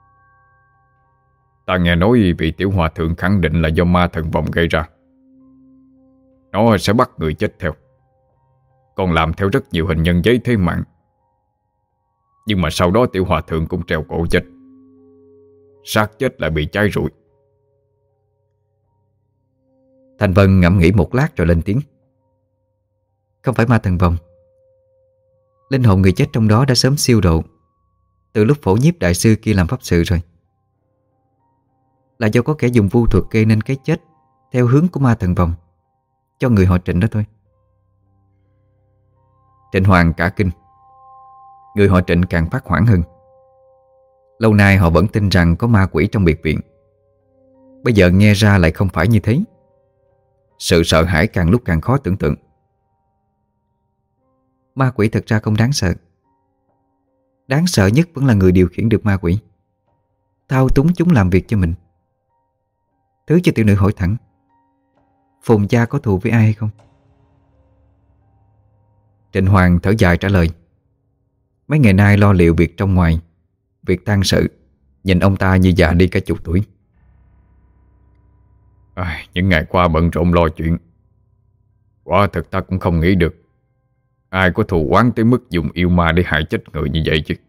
Ta nghe nói vị tiểu hòa thượng khẳng định là do ma thần vong gây ra. Nó sẽ bắt người chết theo, còn làm theo rất nhiều hình nhân giấy thế mạng. Nhưng mà sau đó tiểu hòa thượng cũng treo cổ chết. Xác chết lại bị cháy rụi. Thanh Vân ngẫm nghĩ một lát rồi lên tiếng: Không phải ma thần vong. Linh hồn người chết trong đó đã sớm siêu độ từ lúc Phổ Nhiếp đại sư kia làm pháp sự rồi. Là do có kẻ dùng vu thuật gây nên cái chết theo hướng của ma thần vong cho người họ Trịnh đó thôi. Trịnh Hoàng cả kinh. Người họ Trịnh càng phát hoảng hơn. Lâu nay họ vẫn tin rằng có ma quỷ trong biệt viện, bây giờ nghe ra lại không phải như thế. Sự sợ hãi càng lúc càng khó tưởng tượng. Ma quỷ thật ra không đáng sợ. Đáng sợ nhất vẫn là người điều khiển được ma quỷ, thao túng chúng làm việc cho mình. Thứ cho tiểu nữ hỏi thẳng, Phùng gia có thù với ai hay không? Trịnh Hoàng thở dài trả lời: Mấy ngày nay lo liệu việc trong ngoài, việc tang sự, nhìn ông ta như già đi cả chục tuổi. À, những ngày qua bận rộn lo chuyện, quả thật ta cũng không nghĩ được ai có thù oán tới mức dùng yêu ma để hại chết người như vậy chứ.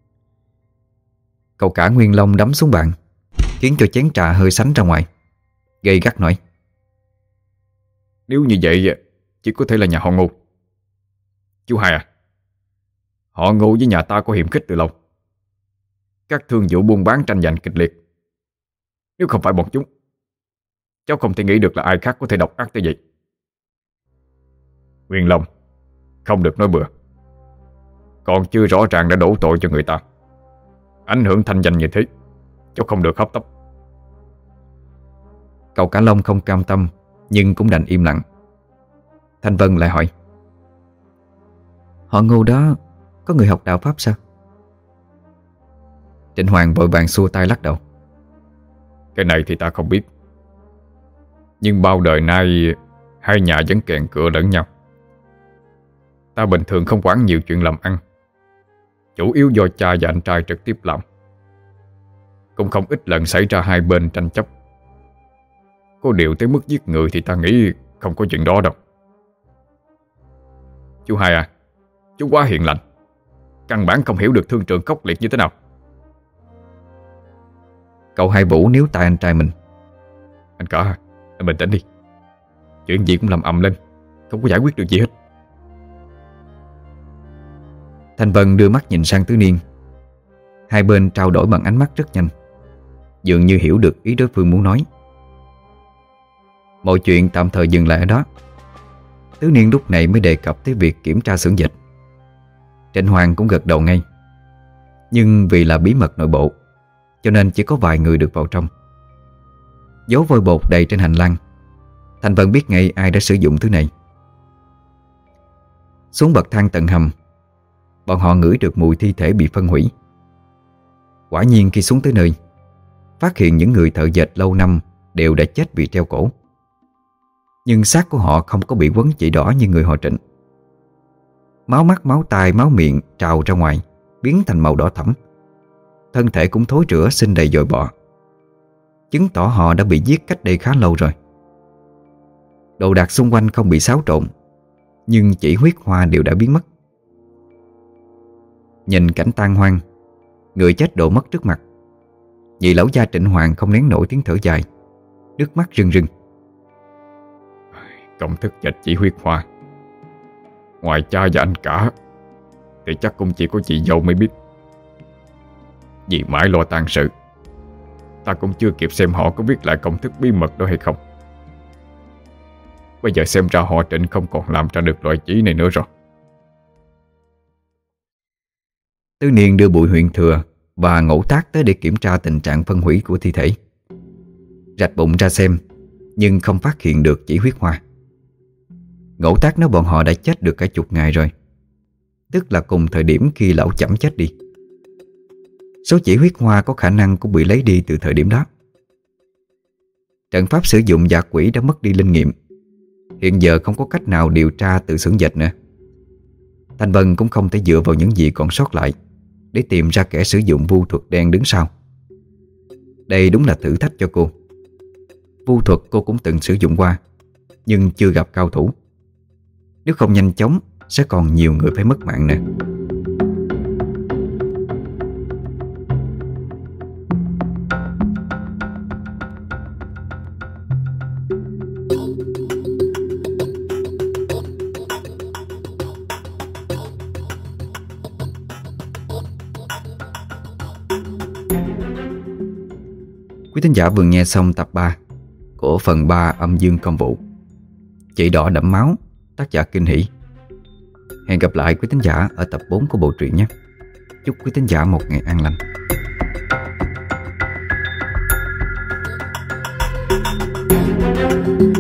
Cậu cả Nguyên Long đấm xuống bàn, khiến cho chén trà hơi sánh ra ngoài. gay gắt nói: Nếu như vậy chỉ có thể là nhà họ Ngô. Chú Hai à, họ Ngô với nhà ta có hiểm khích từ lâu. Các thương vụ buôn bán tranh giành kịch liệt. Nếu không phải bọn chúng, cháu không thể nghĩ được là ai khác có thể độc ác tới vậy. Nguyên Long, không được nói bừa. Còn chưa rõ ràng đã đổ tội cho người ta, ảnh hưởng thanh danh như thế, cháu không được hấp tấp. Cậu Cả Long không cam tâm, nhưng cũng đành im lặng. Thanh Vân lại hỏi: Họ Ngô đó có người học đạo Pháp sao? Trịnh Hoàng vội vàng xua tay lắc đầu: Cái này thì ta không biết. Nhưng bao đời nay hai nhà vẫn kèn cựa lẫn nhau. Ta bình thường không quản nhiều chuyện làm ăn, chủ yếu do cha và anh trai trực tiếp làm. Cũng không ít lần xảy ra hai bên tranh chấp. Có điều tới mức giết người thì ta nghĩ không có chuyện đó đâu. Chú Hai à, chú quá hiền lành, căn bản không hiểu được thương trường khốc liệt như thế nào. Cậu Hai Vũ níu tay anh trai mình: Anh Cả, anh bình tĩnh đi. Chuyện gì cũng làm ầm lên, không có giải quyết được gì hết. Thanh Vân đưa mắt nhìn sang Tứ Niên. Hai bên trao đổi bằng ánh mắt rất nhanh, dường như hiểu được ý đối phương muốn nói. Mọi chuyện tạm thời dừng lại ở đó. Tứ Niên lúc này mới đề cập tới việc kiểm tra xưởng dịch. Trịnh Hoàng cũng gật đầu ngay. Nhưng vì là bí mật nội bộ, cho nên chỉ có vài người được vào trong. Dấu vôi bột đầy trên hành lang, Thanh Vân biết ngay ai đã sử dụng thứ này. Xuống bậc thang tầng hầm, bọn họ ngửi được mùi thi thể bị phân hủy. Quả nhiên khi xuống tới nơi, phát hiện những người thợ dệt lâu năm đều đã chết vì treo cổ. Nhưng xác của họ không có bị quấn chỉ đỏ như người họ Trịnh. Máu mắt, máu tai, máu miệng trào ra ngoài, biến thành màu đỏ thẫm. Thân thể cũng thối rữa sinh đầy dòi bọ, chứng tỏ họ đã bị giết cách đây khá lâu rồi. Đồ đạc xung quanh không bị xáo trộn, nhưng chỉ huyết hoa đều đã biến mất. Nhìn cảnh tan hoang, người chết đổ mất trước mặt, vị lão gia Trịnh Hoàng không nén nổi tiếng thở dài, nước mắt rưng rưng. Công thức dệt chỉ huyết hoa, ngoài cha và anh Cả thì chắc cũng chỉ có chị dâu mới biết. Vì mãi lo tang sự, ta cũng chưa kịp xem họ có viết lại công thức bí mật đó hay không. Bây giờ xem ra họ Trịnh không còn làm ra được loại chỉ này nữa rồi. Tứ Niên đưa Bùi Huyền Thừa và Ngũ Tác tới để kiểm tra tình trạng phân hủy của thi thể. Rạch bụng ra xem, nhưng không phát hiện được chỉ huyết hoa. Ngũ Tác nói bọn họ đã chết được cả chục ngày rồi, tức là cùng thời điểm khi lão Chẩm chết đi. Số chỉ huyết hoa có khả năng cũng bị lấy đi từ thời điểm đó. Trận pháp sử dụng dạ quỷ đã mất đi linh nghiệm, hiện giờ không có cách nào điều tra từ xưởng dệt nữa. Thanh Vân cũng không thể dựa vào những gì còn sót lại để tìm ra kẻ sử dụng vu thuật đen đứng sau. Đây đúng là thử thách cho cô. Vu thuật cô cũng từng sử dụng qua, nhưng chưa gặp cao thủ. Nếu không nhanh chóng, sẽ còn nhiều người phải mất mạng nè. Quý thính giả vừa nghe xong tập ba của phần ba Âm Dương Công Vụ, Chỉ Đỏ Đẫm Máu, tác giả Kinh Hỷ. Hẹn gặp lại quý thính giả ở tập bốn của bộ truyện nhé. Chúc quý thính giả một ngày an lành.